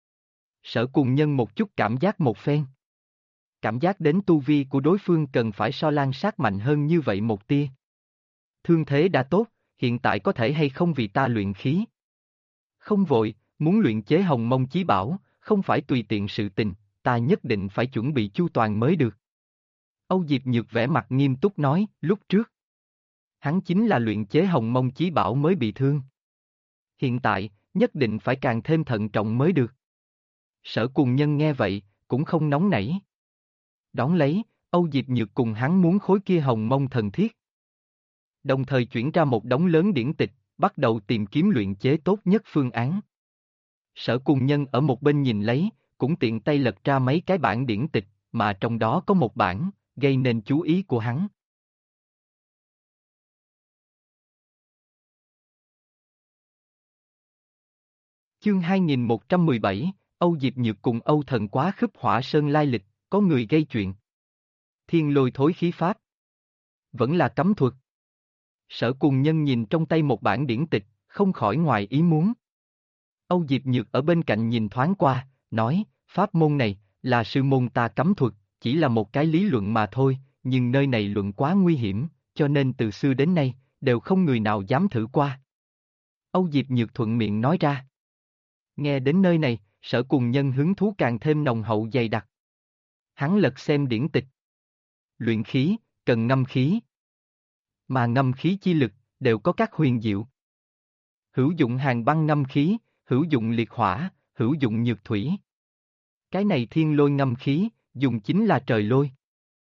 Sở Cùng Nhân một chút cảm giác một phen. Cảm giác đến tu vi của đối phương cần phải so Lan Sát mạnh hơn như vậy một tia. Thương thế đã tốt, hiện tại có thể hay không vì ta luyện khí. Không vội, muốn luyện chế hồng mông chí bảo, không phải tùy tiện sự tình, ta nhất định phải chuẩn bị chu toàn mới được. Âu Diệp Nhược vẻ mặt nghiêm túc nói, lúc trước. Hắn chính là luyện chế hồng mông chí bảo mới bị thương. Hiện tại, nhất định phải càng thêm thận trọng mới được. Sở Cùng Nhân nghe vậy, cũng không nóng nảy. Đón lấy, Âu Diệp Nhược cùng hắn muốn khối kia hồng mông thần thiết. Đồng thời chuyển ra một đống lớn điển tịch, bắt đầu tìm kiếm luyện chế tốt nhất phương án. Sở Cùng Nhân ở một bên nhìn lấy, cũng tiện tay lật ra mấy cái bản điển tịch, mà trong đó có một bản, gây nên chú ý của hắn. Chương 2117, Âu Diệp Nhược cùng Âu Thần quá khứ Hỏa Sơn lai lịch, có người gây chuyện. Thiên Lôi thối khí pháp. Vẫn là cấm thuật. Sở Cùng Nhân nhìn trong tay một bản điển tịch, không khỏi ngoài ý muốn. Âu Diệp Nhược ở bên cạnh nhìn thoáng qua, nói, pháp môn này, là sư môn ta cấm thuật, chỉ là một cái lý luận mà thôi, nhưng nơi này luận quá nguy hiểm, cho nên từ xưa đến nay, đều không người nào dám thử qua. Âu Diệp Nhược thuận miệng nói ra. Nghe đến nơi này, Sở Cùng Nhân hứng thú càng thêm nồng hậu dày đặc. Hắn lật xem điển tịch. Luyện khí, cần ngâm khí. Mà ngâm khí chi lực, đều có các huyền diệu. Hữu dụng hàn băng ngâm khí, hữu dụng liệt hỏa, hữu dụng nhược thủy. Cái này thiên lôi ngâm khí, dùng chính là trời lôi.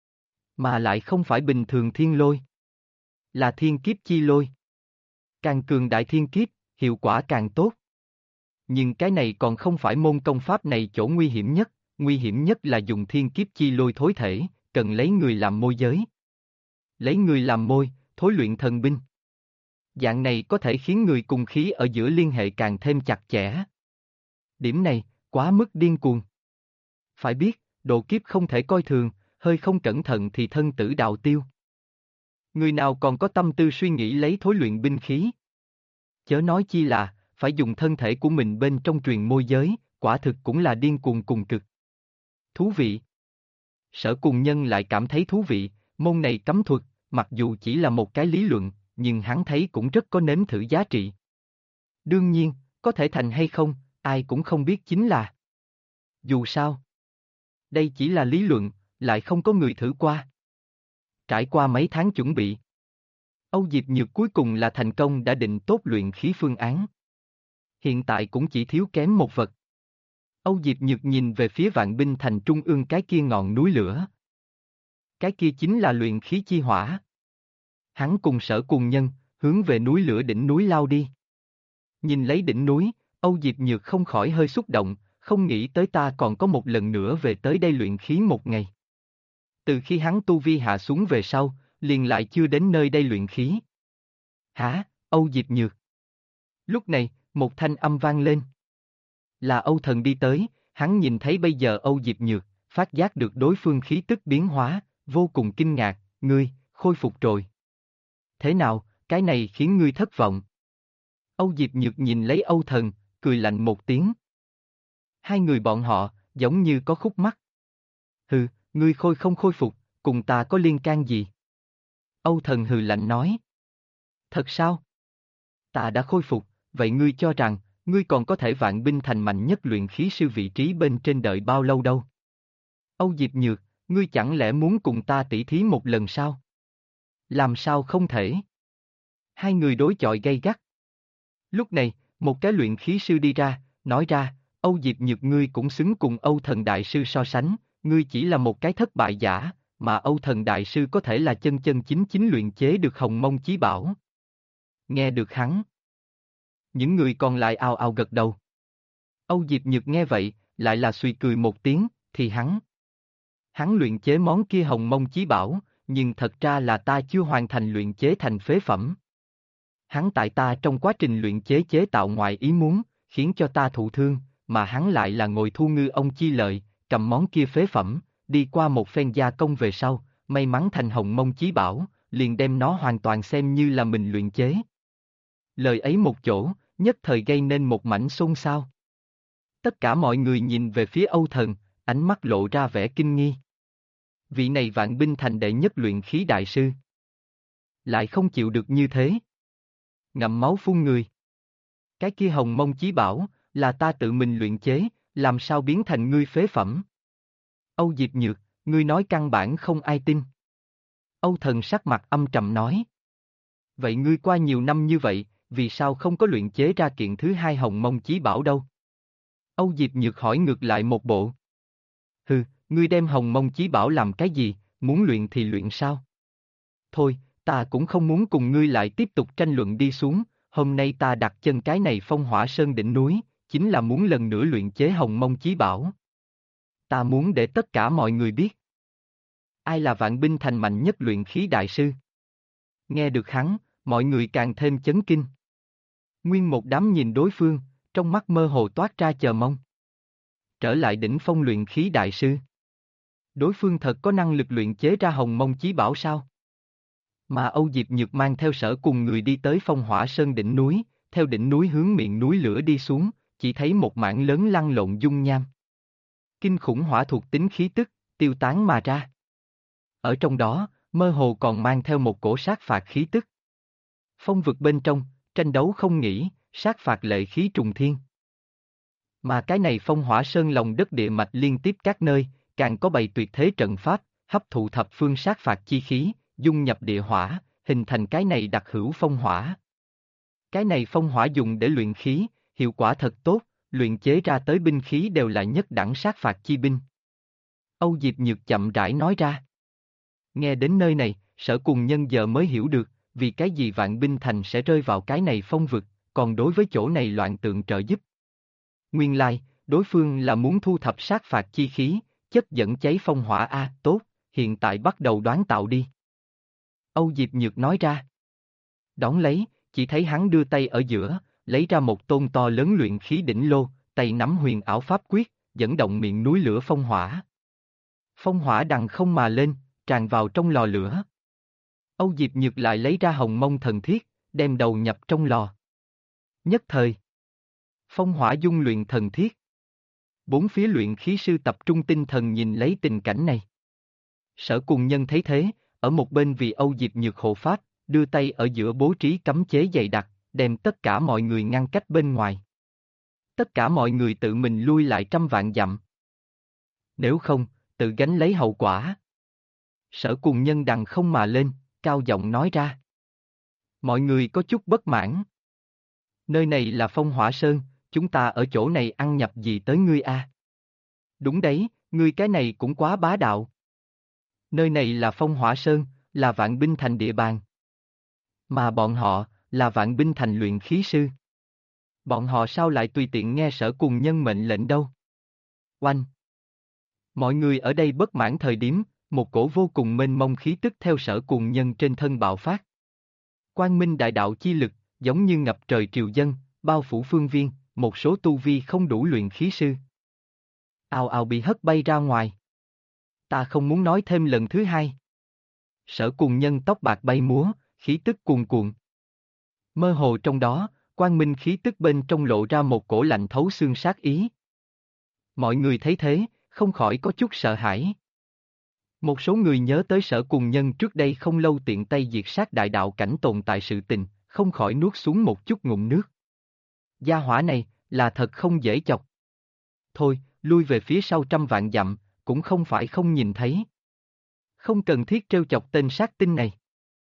Mà lại không phải bình thường thiên lôi. Là thiên kiếp chi lôi. Càng cường đại thiên kiếp, hiệu quả càng tốt. Nhưng cái này còn không phải môn công pháp này chỗ nguy hiểm nhất là dùng thiên kiếp chi lôi thối thể, cần lấy người làm môi giới. Lấy người làm môi, thối luyện thần binh. Dạng này có thể khiến người cùng khí ở giữa liên hệ càng thêm chặt chẽ. Điểm này, quá mức điên cuồng. Phải biết, độ kiếp không thể coi thường, hơi không cẩn thận thì thân tử đạo tiêu. Người nào còn có tâm tư suy nghĩ lấy thối luyện binh khí? Chớ nói chi là, phải dùng thân thể của mình bên trong truyền môi giới, quả thực cũng là điên cuồng cùng cực. Thú vị. Sở Cùng Nhân lại cảm thấy thú vị, môn này cấm thuật, mặc dù chỉ là một cái lý luận, nhưng hắn thấy cũng rất có nếm thử giá trị. Đương nhiên, có thể thành hay không, ai cũng không biết chính là. Dù sao, đây chỉ là lý luận, lại không có người thử qua. Trải qua mấy tháng chuẩn bị, Âu Diệp Nhược cuối cùng là thành công đã định tốt luyện khí phương án. Hiện tại cũng chỉ thiếu kém một vật. Âu Diệp Nhược nhìn về phía Vạn Binh Thành trung ương cái kia ngọn núi lửa. Cái kia chính là luyện khí chi hỏa. Hắn cùng Sở Cùng Nhân, hướng về núi lửa đỉnh núi lao đi. Nhìn lấy đỉnh núi, Âu Diệp Nhược không khỏi hơi xúc động, không nghĩ tới ta còn có một lần nữa về tới đây luyện khí một ngày. Từ khi hắn tu vi hạ xuống về sau, liền lại chưa đến nơi đây luyện khí. Hả, Âu Diệp Nhược? Lúc này, một thanh âm vang lên. Là Âu Thần đi tới, hắn nhìn thấy bây giờ Âu Diệp Nhược, phát giác được đối phương khí tức biến hóa, vô cùng kinh ngạc, ngươi, khôi phục rồi. Thế nào, cái này khiến ngươi thất vọng? Âu Diệp Nhược nhìn lấy Âu Thần, cười lạnh một tiếng. Hai người bọn họ, giống như có khúc mắc. Hừ, ngươi không khôi phục, cùng ta có liên can gì? Âu Thần hừ lạnh nói. Thật sao? Ta đã khôi phục, vậy ngươi cho rằng, ngươi còn có thể Vạn Binh Thành mạnh nhất luyện khí sư vị trí bên trên đợi bao lâu đâu? Âu Diệp Nhược, ngươi chẳng lẽ muốn cùng ta tỉ thí một lần sao? Làm sao không thể? Hai người đối chọi gay gắt. Lúc này, một cái luyện khí sư đi ra, nói ra, Âu Diệp Nhược ngươi cũng xứng cùng Âu Thần Đại Sư so sánh, ngươi chỉ là một cái thất bại giả, mà Âu Thần Đại Sư có thể là chân chân chính chính luyện chế được Hồng Mông Chí Bảo. Nghe được hắn. Những người còn lại ào ào gật đầu. Âu Diệp Nhược nghe vậy, lại là suy cười một tiếng, thì hắn. Hắn luyện chế món kia Hồng Mông Chí Bảo, nhưng thật ra là ta chưa hoàn thành luyện chế thành phế phẩm. Hắn tại ta trong quá trình luyện chế chế tạo ngoài ý muốn, khiến cho ta thụ thương, mà hắn lại là ngồi thu ngư ông chi lợi, cầm món kia phế phẩm, đi qua một phen gia công về sau, may mắn thành Hồng Mông Chí Bảo, liền đem nó hoàn toàn xem như là mình luyện chế. Lời ấy một chỗ, nhất thời gây nên một mảnh xôn xao. Tất cả mọi người nhìn về phía Âu Thần, ánh mắt lộ ra vẻ kinh nghi. Vị này Vạn Binh Thành đệ nhất luyện khí đại sư. Lại không chịu được như thế. Ngậm máu phun người. Cái kia Hồng Mông Chí Bảo, là ta tự mình luyện chế, làm sao biến thành ngươi phế phẩm? Âu Diệp Nhược, ngươi nói căn bản không ai tin. Âu Thần sắc mặt âm trầm nói. Vậy ngươi qua nhiều năm như vậy, vì sao không có luyện chế ra kiện thứ hai Hồng Mông Chí Bảo đâu? Âu Diệp Nhược hỏi ngược lại một bộ. Hừ, ngươi đem Hồng Mông Chí Bảo làm cái gì, muốn luyện thì luyện sao? Thôi, ta cũng không muốn cùng ngươi lại tiếp tục tranh luận đi xuống, hôm nay ta đặt chân cái này Phong Hỏa Sơn đỉnh núi, chính là muốn lần nữa luyện chế Hồng Mông Chí Bảo. Ta muốn để tất cả mọi người biết. Ai là Vạn Binh Thành mạnh nhất luyện khí đại sư? Nghe được hắn, mọi người càng thêm chấn kinh. Nguyên một đám nhìn đối phương, trong mắt mơ hồ toát ra chờ mong. Trở lại đỉnh phong luyện khí đại sư. Đối phương thật có năng lực luyện chế ra Hồng Mông Chí Bảo sao? Mà Âu Diệp Nhược mang theo Sở cùng người đi tới Phong Hỏa Sơn đỉnh núi, theo đỉnh núi hướng miệng núi lửa đi xuống, chỉ thấy một mảng lớn lăn lộn dung nham. Kinh khủng hỏa thuộc tính khí tức, tiêu tán mà ra. Ở trong đó, mơ hồ còn mang theo một cổ sát phạt khí tức. Phong vực bên trong, tranh đấu không nghỉ, sát phạt lệ khí trùng thiên. Mà cái này Phong Hỏa Sơn lòng đất địa mạch liên tiếp các nơi, càng có bày tuyệt thế trận pháp, hấp thụ thập phương sát phạt chi khí, dung nhập địa hỏa, hình thành cái này đặc hữu phong hỏa. Cái này phong hỏa dùng để luyện khí, hiệu quả thật tốt, luyện chế ra tới binh khí đều là nhất đẳng sát phạt chi binh. Âu Diệp Nhược chậm rãi nói ra. Nghe đến nơi này, Sở cùng nhân giờ mới hiểu được, vì cái gì Vạn Binh Thành sẽ rơi vào cái này phong vực, còn đối với chỗ này loạn tượng trợ giúp. Nguyên lai, đối phương là muốn thu thập sát phạt chi khí, chất dẫn cháy phong hỏa a, tốt, hiện tại bắt đầu đoán tạo đi. Âu Diệp Nhược nói ra. Đón lấy, chỉ thấy hắn đưa tay ở giữa, lấy ra một tôn to lớn luyện khí đỉnh lô, tay nắm huyền ảo pháp quyết, dẫn động miệng núi lửa phong hỏa. Phong hỏa đằng không mà lên, tràn vào trong lò lửa. Âu Diệp Nhược lại lấy ra Hồng Mông thần thiết, đem đầu nhập trong lò. Nhất thời, phong hỏa dung luyện thần thiết. Bốn phía luyện khí sư tập trung tinh thần nhìn lấy tình cảnh này. Sở cùng nhân thấy thế, ở một bên vì Âu Diệp Nhược hộ pháp, đưa tay ở giữa bố trí cấm chế dày đặc, đem tất cả mọi người ngăn cách bên ngoài. Tất cả mọi người tự mình lui lại trăm vạn dặm. Nếu không, tự gánh lấy hậu quả. Sở cùng nhân đằng không mà lên, cao giọng nói ra. Mọi người có chút bất mãn. Nơi này là Phong Hỏa Sơn, chúng ta ở chỗ này ăn nhập gì tới ngươi a? Đúng đấy, ngươi cái này cũng quá bá đạo. Nơi này là Phong Hỏa Sơn, là Vạn Binh Thành địa bàn. Mà bọn họ, là Vạn Binh Thành luyện khí sư. Bọn họ sao lại tùy tiện nghe Sở cùng nhân mệnh lệnh đâu? Oanh! Mọi người ở đây bất mãn thời điểm, một cổ vô cùng mênh mông khí tức theo Sở cùng nhân trên thân bạo phát. Quang minh đại đạo chi lực, giống như ngập trời triều dân, bao phủ phương viên, một số tu vi không đủ luyện khí sư. Ào ào bị hất bay ra ngoài. Ta không muốn nói thêm lần thứ hai. Sở cùng nhân tóc bạc bay múa, khí tức cuồn cuộn. Mơ hồ trong đó, quang minh khí tức bên trong lộ ra một cổ lạnh thấu xương sát ý. Mọi người thấy thế, không khỏi có chút sợ hãi. Một số người nhớ tới Sở cùng nhân trước đây không lâu tiện tay diệt sát đại đạo cảnh tồn tại sự tình, không khỏi nuốt xuống một chút ngụm nước. Gia hỏa này, là thật không dễ chọc. Thôi, lui về phía sau trăm vạn dặm, cũng không phải không nhìn thấy. Không cần thiết trêu chọc tên sát tinh này.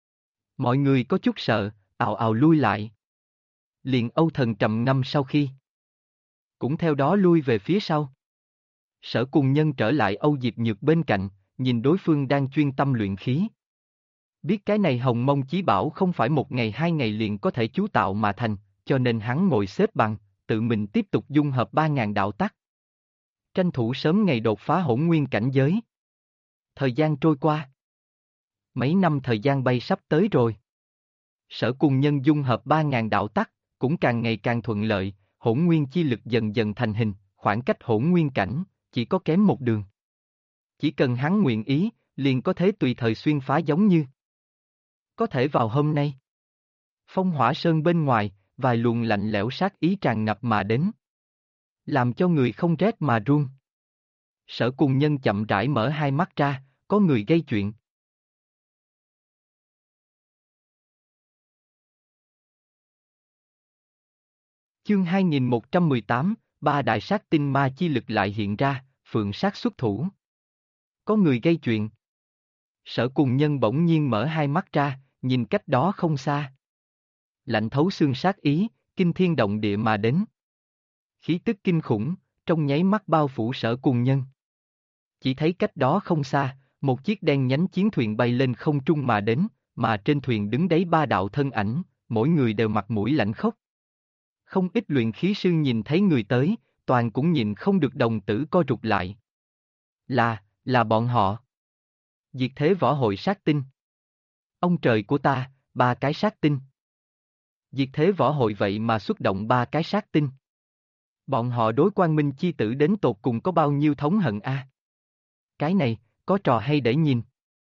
Mọi người có chút sợ, ào ào lui lại. Liền Âu Thần trầm ngâm sau khi. Cũng theo đó lui về phía sau. Sở cùng nhân trở lại Âu Diệp Nhược bên cạnh, nhìn đối phương đang chuyên tâm luyện khí. Biết cái này Hồng Mông Chí Bảo không phải một ngày hai ngày liền có thể chú tạo mà thành, cho nên hắn ngồi xếp bằng, tự mình tiếp tục dung hợp 3.000 đạo tắc. Tranh thủ sớm ngày đột phá hỗn nguyên cảnh giới. Thời gian trôi qua. Mấy năm thời gian bay sắp tới rồi. Sở cùng nhân dung hợp 3.000 đạo tắc, cũng càng ngày càng thuận lợi, hỗn nguyên chi lực dần dần thành hình, khoảng cách hỗn nguyên cảnh, chỉ có kém một đường. Chỉ cần hắn nguyện ý, liền có thể tùy thời xuyên phá giống như. Có thể vào hôm nay. Phong Hỏa Sơn bên ngoài, vài luồng lạnh lẽo sát ý tràn ngập mà đến. Làm cho người không rét mà run. Sở cùng nhân chậm rãi mở hai mắt ra, có người gây chuyện. Chương 2118, ba đại sát tinh ma chi lực lại hiện ra, phượng sát xuất thủ. Có người gây chuyện. Sở cùng nhân bỗng nhiên mở hai mắt ra, nhìn cách đó không xa. Lạnh thấu xương sát ý, kinh thiên động địa mà đến. Khí tức kinh khủng, trong nháy mắt bao phủ Sở cùng nhân. Chỉ thấy cách đó không xa, một chiếc đen nhánh chiến thuyền bay lên không trung mà đến, mà trên thuyền đứng đấy ba đạo thân ảnh, mỗi người đều mặt mũi lạnh khốc. Không ít luyện khí sư nhìn thấy người tới, toàn cũng nhìn không được đồng tử co rụt lại. Là bọn họ. Diệt thế võ hội sát tinh. Ông trời của ta, 3 cái sát tinh. Diệt thế võ hội vậy mà xuất động 3 cái sát tinh. Bọn họ đối Quang Minh chi tử đến tột cùng có bao nhiêu thống hận a? Cái này, có trò hay để nhìn.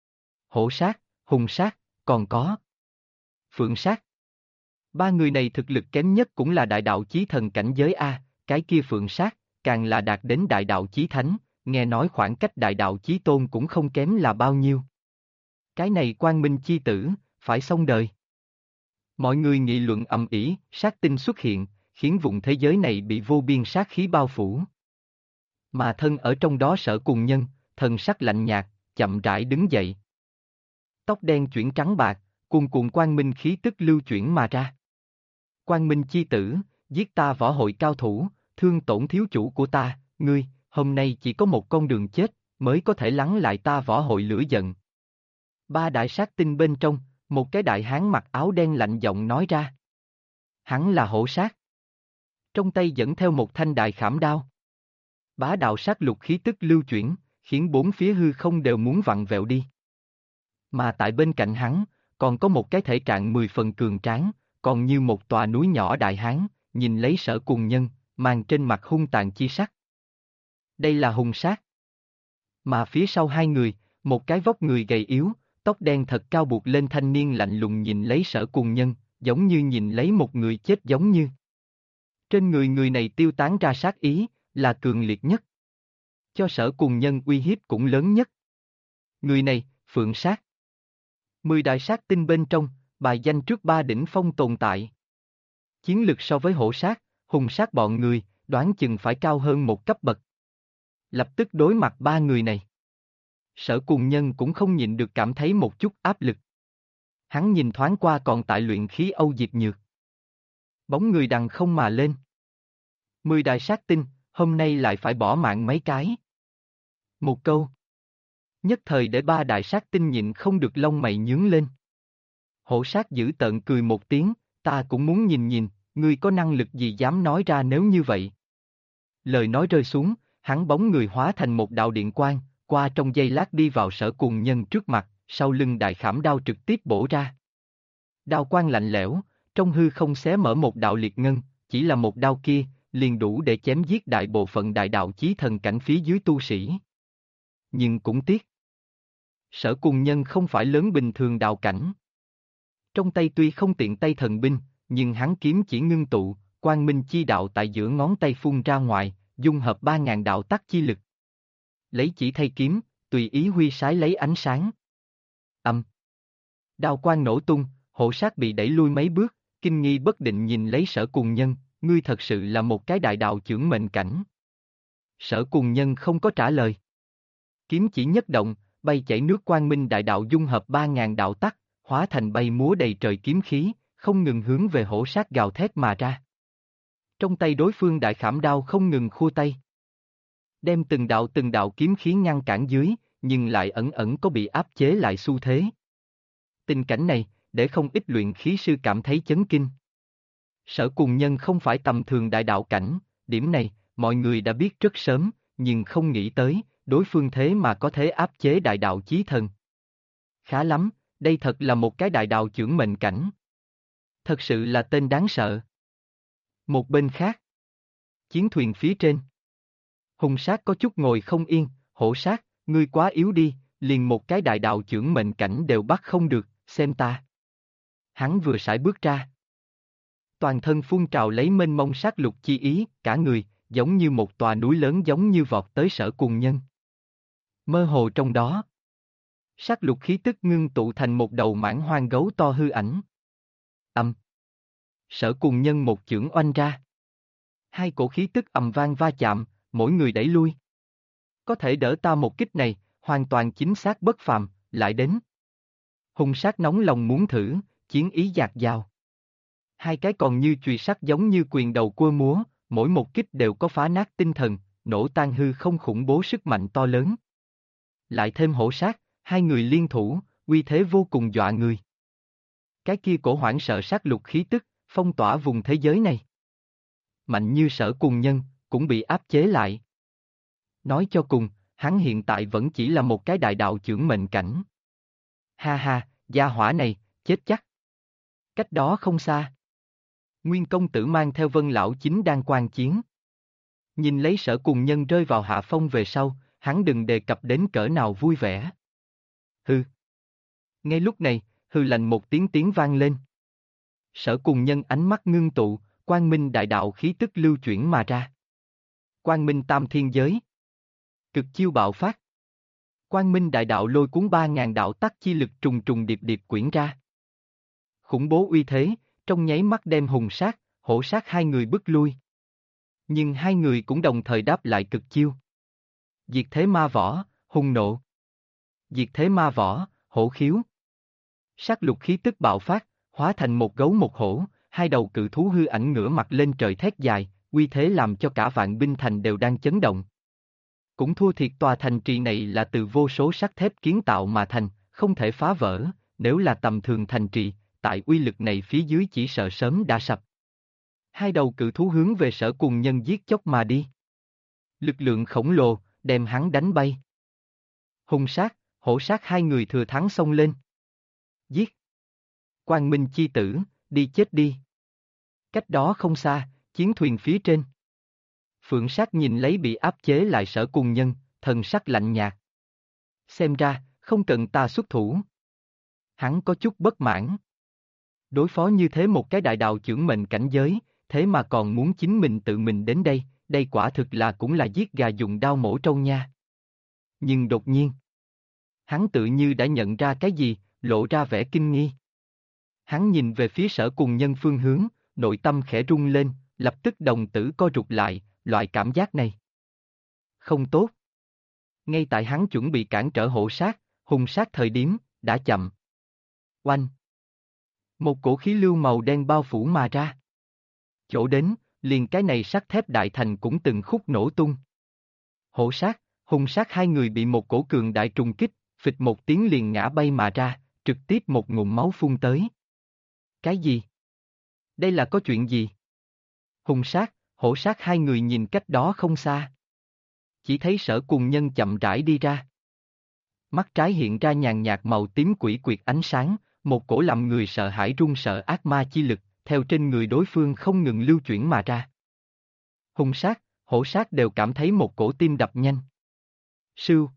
Hổ sát, hùng sát, còn có phượng sát. 3 người này thực lực kém nhất cũng là đại đạo chí thần cảnh giới a, cái kia phượng sát, càng là đạt đến đại đạo chí thánh, nghe nói khoảng cách đại đạo chí tôn cũng không kém là bao nhiêu. Cái này Quang Minh chi tử, phải xong đời. Mọi người nghị luận ầm ĩ, sát tinh xuất hiện, khiến vùng thế giới này bị vô biên sát khí bao phủ. Mà thân ở trong đó Sở Cùng Nhân, thần sắc lạnh nhạt, chậm rãi đứng dậy. Tóc đen chuyển trắng bạc, cuồn cuộn quang minh khí tức lưu chuyển mà ra. Quang Minh chi tử, giết ta võ hội cao thủ, thương tổn thiếu chủ của ta, ngươi, hôm nay chỉ có một con đường chết, mới có thể lắng lại ta võ hội lửa giận. 3 đại sát tinh bên trong, một cái đại hán mặc áo đen lạnh giọng nói ra. Hắn là hổ sát. Trong tay dẫn theo một thanh đại khảm đao. Bá đạo sát lục khí tức lưu chuyển, khiến bốn phía hư không đều muốn vặn vẹo đi. Mà tại bên cạnh hắn, còn có một cái thể trạng 10 phần cường tráng, còn như một tòa núi nhỏ đại hán, nhìn lấy Sở Cùng Nhân, mang trên mặt hung tàn chi sắc. Đây là hùng sát. Mà phía sau hai người, một cái vóc người gầy yếu, tóc đen thật cao buộc lên thanh niên lạnh lùng nhìn lấy Sở Cùng Nhân, giống như nhìn lấy một người chết giống như. Trên người người này tiêu tán ra sát ý, là cường liệt nhất. Cho Sở Cùng Nhân uy hiếp cũng lớn nhất. Người này, phượng sát. 10 đại sát tinh bên trong, bài danh trước 3 đỉnh phong tồn tại. Chiến lực so với hổ sát, hùng sát bọn người, đoán chừng phải cao hơn một cấp bậc. Lập tức đối mặt 3 người này. Sở Cùng Nhân cũng không nhịn được cảm thấy một chút áp lực. Hắn nhìn thoáng qua còn tại luyện khí Âu Diệp Nhược. Bóng người đằng không mà lên. 10 đại sát tinh, hôm nay lại phải bỏ mạng mấy cái. Một câu. Nhất thời để 3 đại sát tinh nhịn không được lông mày nhướng lên. Hổ sát dữ tợn cười một tiếng, ta cũng muốn nhìn nhìn, ngươi có năng lực gì dám nói ra nếu như vậy. Lời nói rơi xuống, hắn bóng người hóa thành một đạo điện quang, qua trong giây lát đi vào Sở Cùng Nhân trước mặt, sau lưng đại khảm đao trực tiếp bổ ra. Đao quang lạnh lẽo, trong hư không xé mở một đạo liệt ngân, chỉ là một đao kia, liền đủ để chém giết đại bộ phận đại đạo chí thần cảnh phía dưới tu sĩ. Nhưng cũng tiếc. Sở Cùng Nhân không phải lớn bình thường đạo cảnh. Trong tay tuy không tiện tay thần binh, nhưng hắn kiếm chỉ ngưng tụ, quang minh chi đạo tại giữa ngón tay phun ra ngoài, dung hợp 3.000 đạo tắc chi lực. Lấy chỉ thay kiếm, tùy ý huy sái lấy ánh sáng. Đao quang nổ tung, hổ sát bị đẩy lui mấy bước, kinh nghi bất định nhìn lấy Sở Cùng Nhân, ngươi thật sự là một cái đại đạo chưởng mệnh cảnh. Sở Cùng Nhân không có trả lời. Kiếm chỉ nhất động, bay chảy nước quang minh đại đạo dung hợp 3.000 đạo tắc, hóa thành bay múa đầy trời kiếm khí, không ngừng hướng về hổ sát gào thét mà ra. Trong tay đối phương đại khảm đao không ngừng khua tay. Đem từng đạo kiếm khí ngăn cản dưới, nhưng lại ẩn ẩn có bị áp chế lại xu thế. Tình cảnh này, để không ít luyện khí sư cảm thấy chấn kinh. Sở Cùng Nhân không phải tầm thường đại đạo cảnh, điểm này, mọi người đã biết rất sớm, nhưng không nghĩ tới, đối phương thế mà có thể áp chế đại đạo chí thần. Khá lắm, đây thật là một cái đại đạo chưởng mệnh cảnh. Thật sự là tên đáng sợ. Một bên khác, chiến thuyền phía trên. Hùng sát có chút ngồi không yên, hổ sát, ngươi quá yếu đi, liền một cái đại đạo chưởng mệnh cảnh đều bắt không được, xem ta. Hắn vừa sải bước ra. Toàn thân phun trào lấy mênh mông sát lục chi ý, cả người, giống như một tòa núi lớn giống như vọt tới Sở Cùng Nhân. Mơ hồ trong đó. Sát lục khí tức ngưng tụ thành một đầu mãng hoang gấu to hư ảnh. Sở Cùng Nhân một chưởng oanh ra. Hai cổ khí tức ầm vang va chạm, mỗi người đẩy lui. Có thể đỡ ta một kích này, hoàn toàn chính xác bất phàm, lại đến. Hung sát nóng lòng muốn thử, chiến ý dạt dào. Hai cái còn như chùy sắt giống như quyền đầu cua múa, mỗi một kích đều có phá nát tinh thần, nổ tan hư không khủng bố sức mạnh to lớn. Lại thêm hổ sát, hai người liên thủ, uy thế vô cùng dọa người. Cái kia cổ hoảng sợ sát lục khí tức, phong tỏa vùng thế giới này. mạnh như Sở Cùng Nhân, cũng bị áp chế lại. Nói cho cùng, hắn hiện tại vẫn chỉ là một cái đại đạo chưởng mệnh cảnh. Ha ha, gia hỏa này, chết chắc. Cách đó không xa. Nguyên công tử mang theo Vân Lão chính đang quan chiến. Nhìn lấy Sở Cùng Nhân rơi vào hạ phong về sau, hắn đừng đề cập đến cỡ nào vui vẻ. Hừ. Ngay lúc này, hừ lạnh một tiếng vang lên. Sở Cùng Nhân ánh mắt ngưng tụ, quang minh đại đạo khí tức lưu chuyển mà ra. Quang minh tam thiên giới. Cực chiêu bạo phát. Quang minh đại đạo lôi cuốn 3.000 đạo tắc chi lực trùng trùng điệp điệp quyển ra. Khủng bố uy thế, trong nháy mắt đem hùng sát, hổ sát hai người bức lui. Nhưng hai người cũng đồng thời đáp lại cực chiêu. Diệt thế ma võ, hùng nộ. Diệt thế ma võ, hổ khiếu. Sát lục khí tức bạo phát, hóa thành một gấu một hổ, hai đầu cự thú hư ảnh ngửa mặt lên trời thét dài, uy thế làm cho cả vạn binh thành đều đang chấn động. Cũng thua thiệt tòa thành trì này là từ vô số sắt thép kiến tạo mà thành, không thể phá vỡ, nếu là tầm thường thành trì, tại uy lực này phía dưới chỉ sợ sớm đã sập. Hai đầu cự thú hướng về Sở Cùng Nhân giết chóc mà đi. Lực lượng khổng lồ, đem hắn đánh bay. Hung sát, hổ sát hai người thừa thắng xông lên. Giết! Quang Minh chi tử, đi chết đi! Cách đó không xa, chiến thuyền phía trên. Phượng Sát nhìn lấy bị áp chế lại Sở Cùng Nhân, thần sắc lạnh nhạt. Xem ra, không cần ta xuất thủ. Hắn có chút bất mãn. Đối phó như thế một cái đại đạo chưởng mệnh cảnh giới, thế mà còn muốn chính mình tự mình đến đây, đây quả thực là cũng là giết gà dùng đao mổ trâu nha. Nhưng đột nhiên, hắn tự như đã nhận ra cái gì, lộ ra vẻ kinh nghi. Hắn nhìn về phía Sở Cùng Nhân phương hướng, nội tâm khẽ rung lên, lập tức đồng tử co rụt lại, loại cảm giác này. Không tốt. Ngay tại hắn chuẩn bị cản trở hổ sát, hung sát thời điểm, đã chậm. Oanh! Một cổ khí lưu màu đen bao phủ mà ra. Chỗ đến, liền cái này sắt thép đại thành cũng từng khúc nổ tung. Hổ sát, hung sát hai người bị một cổ cường đại trùng kích, phịch một tiếng liền ngã bay mà ra, trực tiếp một ngụm máu phun tới. Cái gì? Đây là có chuyện gì? Hung sát, hổ sát hai người nhìn cách đó không xa. Chỉ thấy Sở Cùng Nhân chậm rãi đi ra. Mắt trái hiện ra nhàn nhạt màu tím quỷ quyệt ánh sáng, một cổ làm người sợ hãi run sợ ác ma chi lực, theo trên người đối phương không ngừng lưu chuyển mà ra. Hung sát, hổ sát đều cảm thấy một cổ tim đập nhanh. Sưu.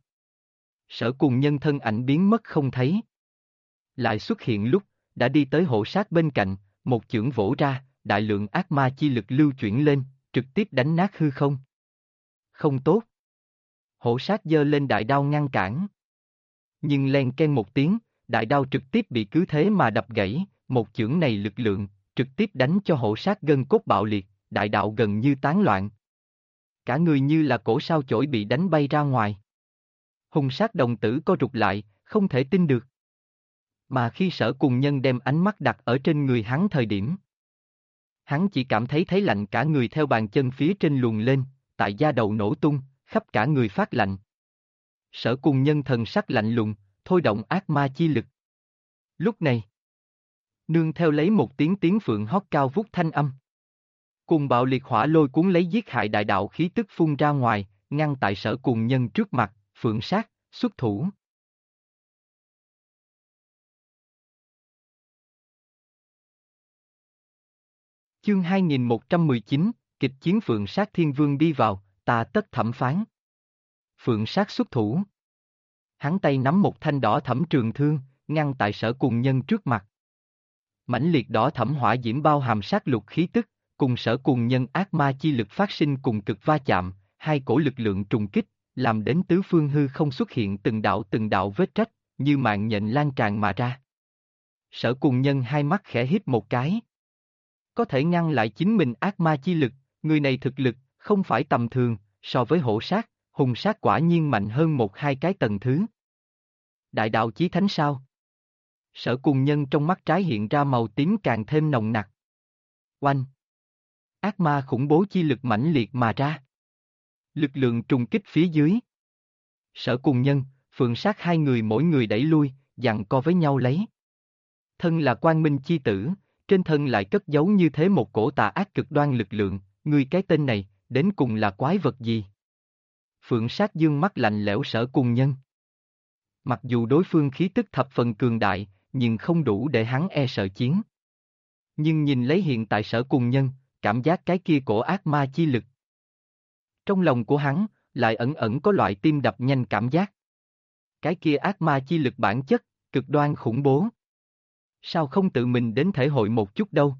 Sở Cùng Nhân thân ảnh biến mất không thấy. Lại xuất hiện lúc, đã đi tới hổ sát bên cạnh, một chưởng vỗ ra, đại lượng ác ma chi lực lưu chuyển lên, trực tiếp đánh nát hư không. Không tốt. Hổ sát giơ lên đại đao ngăn cản. Nhưng len ken một tiếng, đại đao trực tiếp bị cứ thế mà đập gãy, một chưởng này lực lượng, trực tiếp đánh cho hổ sát gân cốt bạo liệt, đại đạo gần như tán loạn. Cả người như là cổ sao chổi bị đánh bay ra ngoài. Hung sát đồng tử co rụt lại, không thể tin được. Mà khi Sở Cùng Nhân đem ánh mắt đặt ở trên người hắn thời điểm, hắn chỉ cảm thấy lạnh cả người theo bàn chân phía trên luồn lên, tại da đầu nổ tung, khắp cả người phát lạnh. Sở Cùng Nhân thần sắc lạnh lùng, thôi động ác ma chi lực. Lúc này, nương theo lấy một tiếng phượng hót cao vút thanh âm. Cùng bạo liệt hỏa lôi cuốn lấy giết hại đại đạo khí tức phun ra ngoài, ngăn tại Sở Cùng Nhân trước mặt, Phượng Sát, xuất thủ. Chương 2119, kịch chiến Phượng Sát Thiên Vương đi vào, ta tất thẩm phán. Phượng Sát xuất thủ. Hắn tay nắm một thanh đỏ thẫm trường thương, ngăn tại Sở Cùng Nhân trước mặt. Mãnh liệt đỏ thẫm hỏa diễm bao hàm sát lục khí tức, cùng Sở Cùng Nhân ác ma chi lực phát sinh cùng cực va chạm, hai cổ lực lượng trùng kích, làm đến tứ phương hư không xuất hiện từng đạo vết rách, như mạng nhện lan tràn mà ra. Sở Cùng Nhân hai mắt khẽ híp một cái. Có thể ngăn lại chính mình ác ma chi lực, người này thực lực, không phải tầm thường, so với hổ sát, hùng sát quả nhiên mạnh hơn một hai cái tầng thứ. Đại đạo chí thánh sao? Sở Cùng Nhân trong mắt trái hiện ra màu tím càng thêm nồng nặc. Oanh! Ác ma khủng bố chi lực mãnh liệt mà ra. Lực lượng trùng kích phía dưới. Sở Cùng Nhân, Phượng Sát hai người mỗi người đẩy lui, giằng co với nhau lấy. Thân là quang minh chi tử, trên thân lại cất giấu như thế một cổ tà ác cực đoan lực lượng, Ngươi cái tên này, đến cùng là quái vật gì? Phượng Sát dương mắt lạnh lẽo Sở Cùng Nhân. Mặc dù đối phương khí tức thập phần cường đại, nhưng không đủ để hắn e sợ chiến. Nhưng nhìn lấy hiện tại Sở Cùng Nhân, cảm giác cái kia cổ ác ma chi lực. Trong lòng của hắn, lại ẩn ẩn có loại tim đập nhanh cảm giác. Cái kia ác ma chi lực bản chất, cực đoan khủng bố. Sao không tự mình đến thể hội một chút đâu?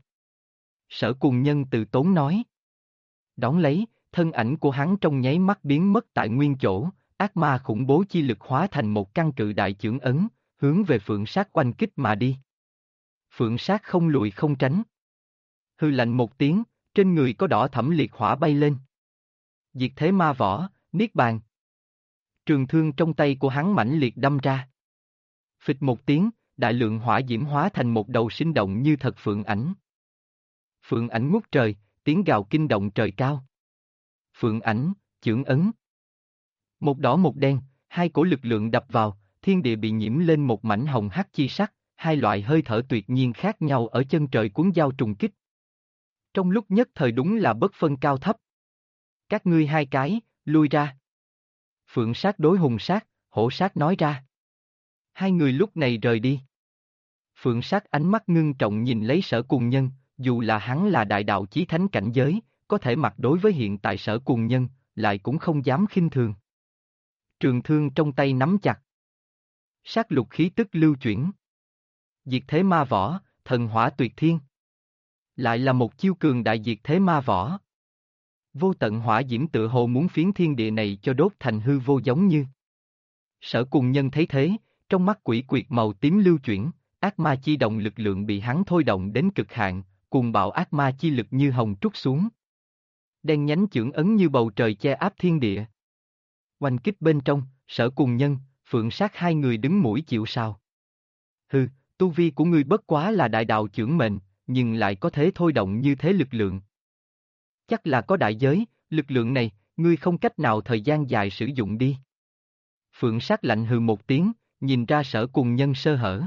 Sở Cùng Nhân từ tốn nói. Đón lấy, thân ảnh của hắn trong nháy mắt biến mất tại nguyên chỗ, ác ma khủng bố chi lực hóa thành một căn cự đại chưởng ấn, hướng về Phượng Sát oanh kích mà đi. Phượng Sát không lùi không tránh. Hư lạnh một tiếng, trên người có đỏ thẫm liệt hỏa bay lên. Diệt thế ma võ, niết bàn. Trường thương trong tay của hắn mãnh liệt đâm ra. Phịch một tiếng, đại lượng hỏa diễm hóa thành một đầu sinh động như thật phượng ảnh. Phượng ảnh ngút trời, tiếng gào kinh động trời cao. Phượng ảnh, chưởng ấn. Một đỏ một đen, hai cổ lực lượng đập vào, thiên địa bị nhiễm lên một mảnh hồng hắc chi sắc, hai loại hơi thở tuyệt nhiên khác nhau ở chân trời cuốn giao trùng kích. Trong lúc nhất thời đúng là bất phân cao thấp. Các ngươi hai cái, lui ra. Phượng Sát đối Hùng Sát, Hổ Sát nói ra. Hai người lúc này rời đi. Phượng Sát ánh mắt ngưng trọng nhìn lấy Sở Cùng Nhân, dù là hắn là đại đạo chí thánh cảnh giới, có thể mặt đối với hiện tại Sở Cùng Nhân, lại cũng không dám khinh thường. Trường thương trong tay nắm chặt. Sát lục khí tức lưu chuyển. Diệt thế ma võ, thần hỏa tuyệt thiên. Lại là một chiêu cường đại diệt thế ma võ. Vô tận hỏa diễm tựa hồ muốn phiến thiên địa này cho đốt thành hư vô giống như. Sở Cùng Nhân thấy thế, trong mắt quỷ quyệt màu tím lưu chuyển, ác ma chi động lực lượng bị hắn thôi động đến cực hạn, cuồng bạo ác ma chi lực như hồng trút xuống. Đen nhánh chưởng ấn như bầu trời che áp thiên địa. Oanh kích bên trong, Sở Cùng Nhân, Phượng Sát hai người đứng mũi chịu sào. Hừ, tu vi của ngươi bất quá là đại đạo chưởng mệnh, nhưng lại có thế thôi động như thế lực lượng. Chắc là có đại giới, lực lượng này, ngươi không cách nào thời gian dài sử dụng đi. Phượng Sát lạnh hừ một tiếng, nhìn ra Sở Cùng Nhân sơ hở.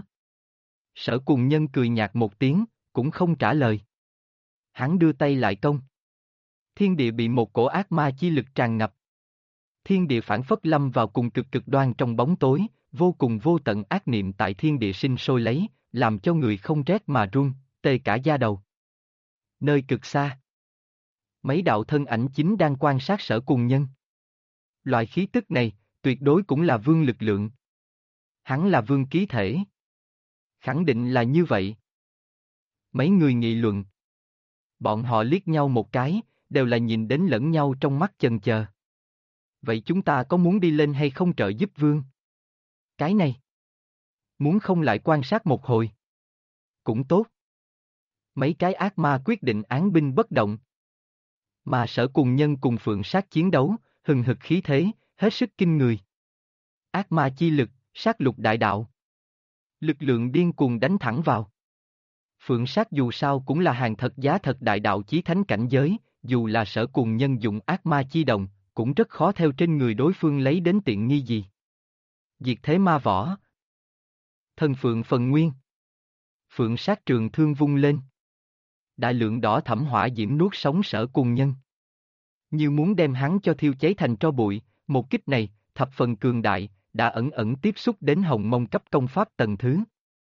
Sở Cùng Nhân cười nhạt một tiếng, cũng không trả lời. Hắn đưa tay lại công. Thiên địa bị một cổ ác ma chi lực tràn ngập. Thiên địa phản phất lâm vào cùng cực cực đoan trong bóng tối, vô cùng vô tận ác niệm tại thiên địa sinh sôi lấy, làm cho người không rét mà run, tê cả da đầu. Nơi cực xa, mấy đạo thân ảnh chính đang quan sát Sở Cùng Nhân. Loại khí tức này, tuyệt đối cũng là vương lực lượng. Hắn là vương ký thể. Khẳng định là như vậy. Mấy người nghị luận. Bọn họ liếc nhau một cái, đều là nhìn đến lẫn nhau trong mắt chần chờ. Vậy chúng ta có muốn đi lên hay không trợ giúp vương? Cái này. Muốn không lại quan sát một hồi? Cũng tốt. Mấy cái ác ma quyết định án binh bất động. Mà Sở Cùng Nhân cùng Phượng Sát chiến đấu, hừng hực khí thế, hết sức kinh người. Ác ma chi lực, sát lục đại đạo. Lực lượng điên cuồng đánh thẳng vào. Phượng Sát dù sao cũng là hàng thật giá thật đại đạo chí thánh cảnh giới, dù là Sở Cùng Nhân dụng ác ma chi đồng, cũng rất khó theo trên người đối phương lấy đến tiện nghi gì. Diệt thế ma võ. Thần Phượng phần nguyên. Phượng Sát trường thương vung lên. Đại lượng đỏ thẫm hỏa diễm nuốt sống Sở Cùng Nhân. Như muốn đem hắn cho thiêu cháy thành tro bụi, một kích này, thập phần cường đại, đã ẩn ẩn tiếp xúc đến hồng mông cấp công pháp tầng thứ.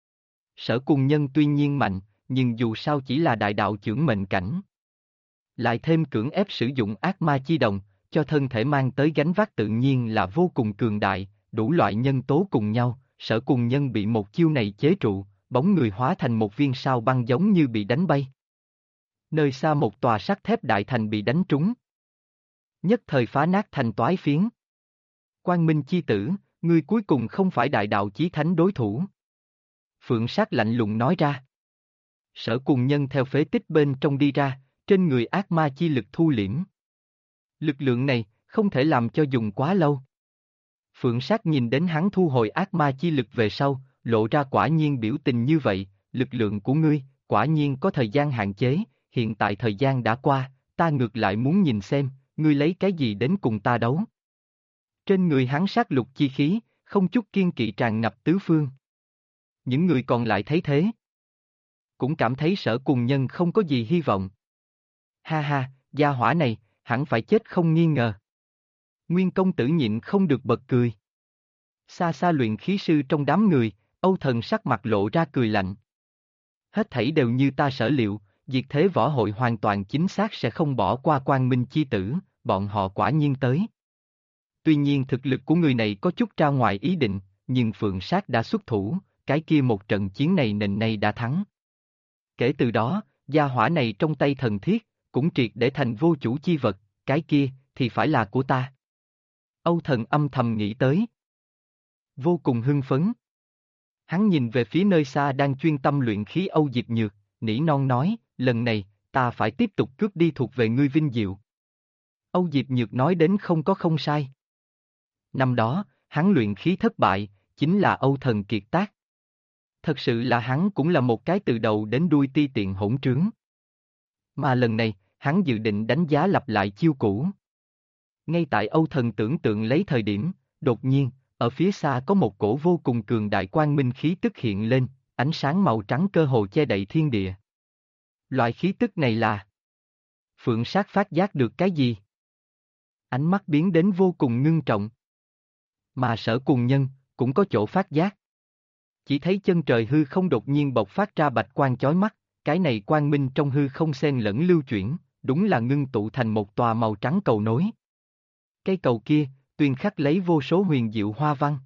Sở Cùng Nhân tuy nhiên mạnh, nhưng dù sao chỉ là đại đạo chưởng mệnh cảnh. Lại thêm cưỡng ép sử dụng ác ma chi đồng, cho thân thể mang tới gánh vác tự nhiên là vô cùng cường đại, đủ loại nhân tố cùng nhau, Sở Cùng Nhân bị một chiêu này chế trụ, bóng người hóa thành một viên sao băng giống như bị đánh bay. Nơi xa một tòa sắt thép đại thành bị đánh trúng. Nhất thời phá nát thành toái phiến. Quang Minh chi tử, ngươi cuối cùng không phải đại đạo chí thánh đối thủ. Phượng Sát lạnh lùng nói ra. Sở Cùng Nhân theo phế tích bên trong đi ra, trên người ác ma chi lực thu liễm. Lực lượng này, không thể làm cho dùng quá lâu. Phượng Sát nhìn đến hắn thu hồi ác ma chi lực về sau, lộ ra quả nhiên biểu tình như vậy, lực lượng của ngươi, quả nhiên có thời gian hạn chế, hiện tại thời gian đã qua, ta ngược lại muốn nhìn xem, ngươi lấy cái gì đến cùng ta đấu. Trên người hắn sát lục chi khí, không chút kiên kỵ tràn ngập tứ phương. Những người còn lại thấy thế, cũng cảm thấy Sở Cùng Nhân không có gì hy vọng. Ha ha, gia hỏa này, hẳn phải chết không nghi ngờ. Nguyên công tử nhịn không được bật cười. Xa xa luyện khí sư trong đám người, Âu Thần sắc mặt lộ ra cười lạnh. Hết thảy đều như ta sở liệu, diệt thế võ hội hoàn toàn chính xác sẽ không bỏ qua Quang Minh chi tử, bọn họ quả nhiên tới. Tuy nhiên thực lực của người này có chút ra ngoài ý định, nhưng Phượng Sát đã xuất thủ, cái kia một trận chiến này nền này đã thắng. Kể từ đó, gia hỏa này trong tay thần thiết, cũng triệt để thành vô chủ chi vật, cái kia, thì phải là của ta. Âu Thần âm thầm nghĩ tới. Vô cùng hưng phấn. Hắn nhìn về phía nơi xa đang chuyên tâm luyện khí Âu Diệp Nhược, nỉ non nói, lần này, ta phải tiếp tục cướp đi thuộc về ngươi vinh diệu. Âu Diệp Nhược nói đến không sai. Năm đó, hắn luyện khí thất bại, chính là Âu Thần kiệt tác. Thật sự là hắn cũng là một cái từ đầu đến đuôi ti tiện hỗn trướng. Mà lần này, hắn dự định đánh giá lặp lại chiêu cũ. Ngay tại Âu Thần tưởng tượng lấy thời điểm, đột nhiên, ở phía xa có một cổ vô cùng cường đại quang minh khí tức hiện lên, ánh sáng màu trắng cơ hồ che đậy thiên địa. Loại khí tức này là... Phượng Sát phát giác được cái gì? Ánh mắt biến đến vô cùng ngưng trọng. Mà Sở Cùng Nhân, cũng có chỗ phát giác. Chỉ thấy chân trời hư không đột nhiên bộc phát ra bạch quang chói mắt, cái này quang minh trong hư không xen lẫn lưu chuyển, đúng là ngưng tụ thành một tòa màu trắng cầu nối. Cây cầu kia, tuyên khắc lấy vô số huyền diệu hoa văn.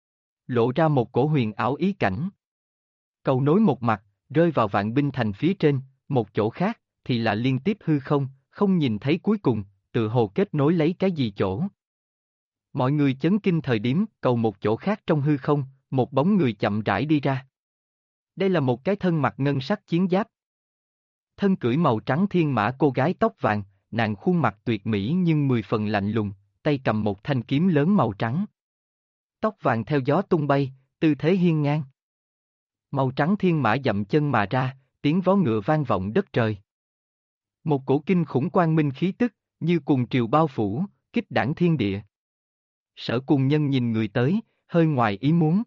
Lộ ra một cổ huyền ảo ý cảnh. Cầu nối một mặt, rơi vào Vạn Binh Thành phía trên, một chỗ khác, thì là liên tiếp hư không, không nhìn thấy cuối cùng, tự hồ kết nối lấy cái gì chỗ. Mọi người chấn kinh thời điểm, cầu một chỗ khác trong hư không, một bóng người chậm rãi đi ra. Đây là một cái thân mặc ngân sắc chiến giáp. Thân cưỡi màu trắng thiên mã cô gái tóc vàng, nàng khuôn mặt tuyệt mỹ nhưng 10 phần lạnh lùng, tay cầm một thanh kiếm lớn màu trắng. Tóc vàng theo gió tung bay, tư thế hiên ngang. Màu trắng thiên mã dậm chân mà ra, tiếng vó ngựa vang vọng đất trời. Một cổ kinh khủng quang minh khí tức, như cuồng triều bao phủ, kích đảng thiên địa. Sở Cùng Nhân nhìn người tới, hơi ngoài ý muốn.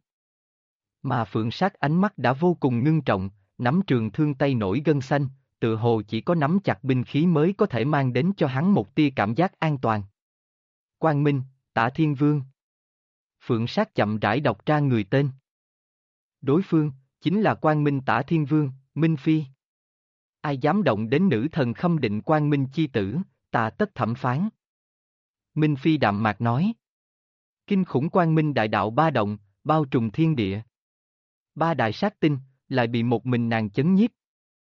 Mà Phượng Sát ánh mắt đã vô cùng ngưng trọng, nắm trường thương tay nổi gân xanh, tự hồ chỉ có nắm chặt binh khí mới có thể mang đến cho hắn một tia cảm giác an toàn. Quang Minh, Tả Thiên Vương. Phượng Sát chậm rãi đọc ra người tên. Đối phương, chính là Quang Minh Tả Thiên Vương, Minh Phi. Ai dám động đến nữ thần khâm định Quang Minh chi tử, ta tất thẩm phán. Minh Phi đạm mạc nói. Kinh khủng Quang Minh đại đạo ba động, bao trùm thiên địa. Ba đại sát tinh, lại bị một mình nàng chấn nhiếp.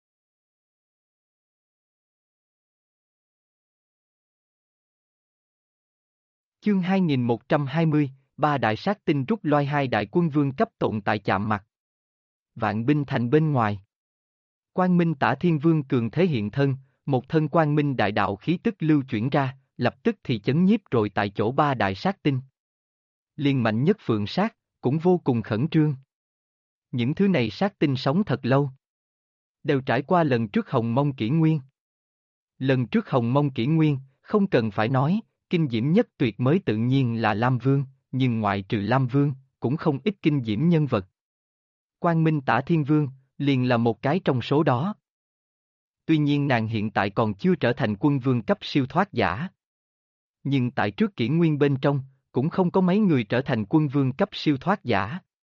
Chương 2120, ba đại sát tinh rút loai hai đại quân vương cấp tồn tại chạm mặt. Vạn Binh Thành bên ngoài. Quang Minh Tả Thiên Vương cường thế hiện thân, một thân quang minh đại đạo khí tức lưu chuyển ra, lập tức thì chấn nhiếp rồi tại chỗ ba đại sát tinh. Liên mạnh nhất Phượng Sát, cũng vô cùng khẩn trương. Những thứ này sát tinh sống thật lâu. Đều trải qua lần trước Hồng Mông Kỷ Nguyên. Lần trước Hồng Mông Kỷ Nguyên, không cần phải nói, kinh diễm nhất tuyệt mới tự nhiên là Lam Vương, nhưng ngoại trừ Lam Vương, cũng không ít kinh diễm nhân vật. Quang Minh Tả Thiên Vương, liền là một cái trong số đó. Tuy nhiên nàng hiện tại còn chưa trở thành quân vương cấp siêu thoát giả. Nhưng tại trước kỷ nguyên bên trong, cũng không có mấy người trở thành quân vương cấp siêu thoát giả.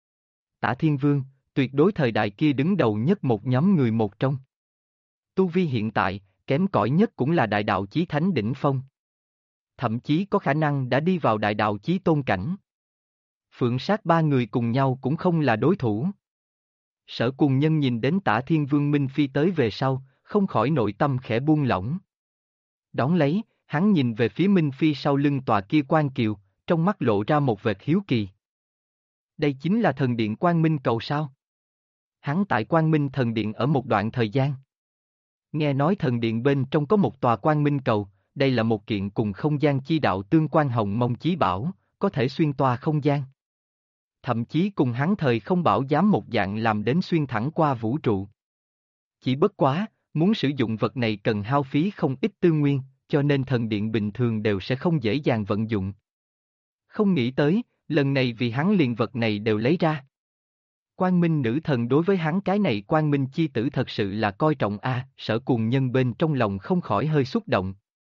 Tả Thiên Vương, tuyệt đối thời đại kia đứng đầu nhất một nhóm người một trong. Tu vi hiện tại, kém cỏi nhất cũng là đại đạo chí thánh đỉnh phong. Thậm chí có khả năng đã đi vào đại đạo chí tôn cảnh. Phượng Sát ba người cùng nhau cũng không là đối thủ. Sở Cùng Nhân nhìn đến Tả Thiên Vương Minh Phi tới về sau, không khỏi nội tâm khẽ buông lỏng. Đón lấy, hắn nhìn về phía Minh Phi sau lưng tòa kia quan kiều, trong mắt lộ ra một vệt hiếu kỳ. Đây chính là thần điện Quang Minh cầu sao? Hắn tại Quang Minh thần điện ở một đoạn thời gian. Nghe nói thần điện bên trong có một tòa Quang Minh cầu, đây là một kiện cùng không gian chi đạo tương quan hồng mông chí bảo, có thể xuyên toa không gian. Thậm chí cùng hắn thời không bảo giám một dạng làm đến xuyên thẳng qua vũ trụ. Chỉ bất quá, muốn sử dụng vật này cần hao phí không ít tư nguyên, cho nên thần điện bình thường đều sẽ không dễ dàng vận dụng. Không nghĩ tới, lần này vì hắn liền vật này đều lấy ra. Quang Minh nữ thần đối với hắn cái này Quang Minh chi tử thật sự là coi trọng a. Sở Cùng Nhân bên trong lòng không khỏi hơi xúc động,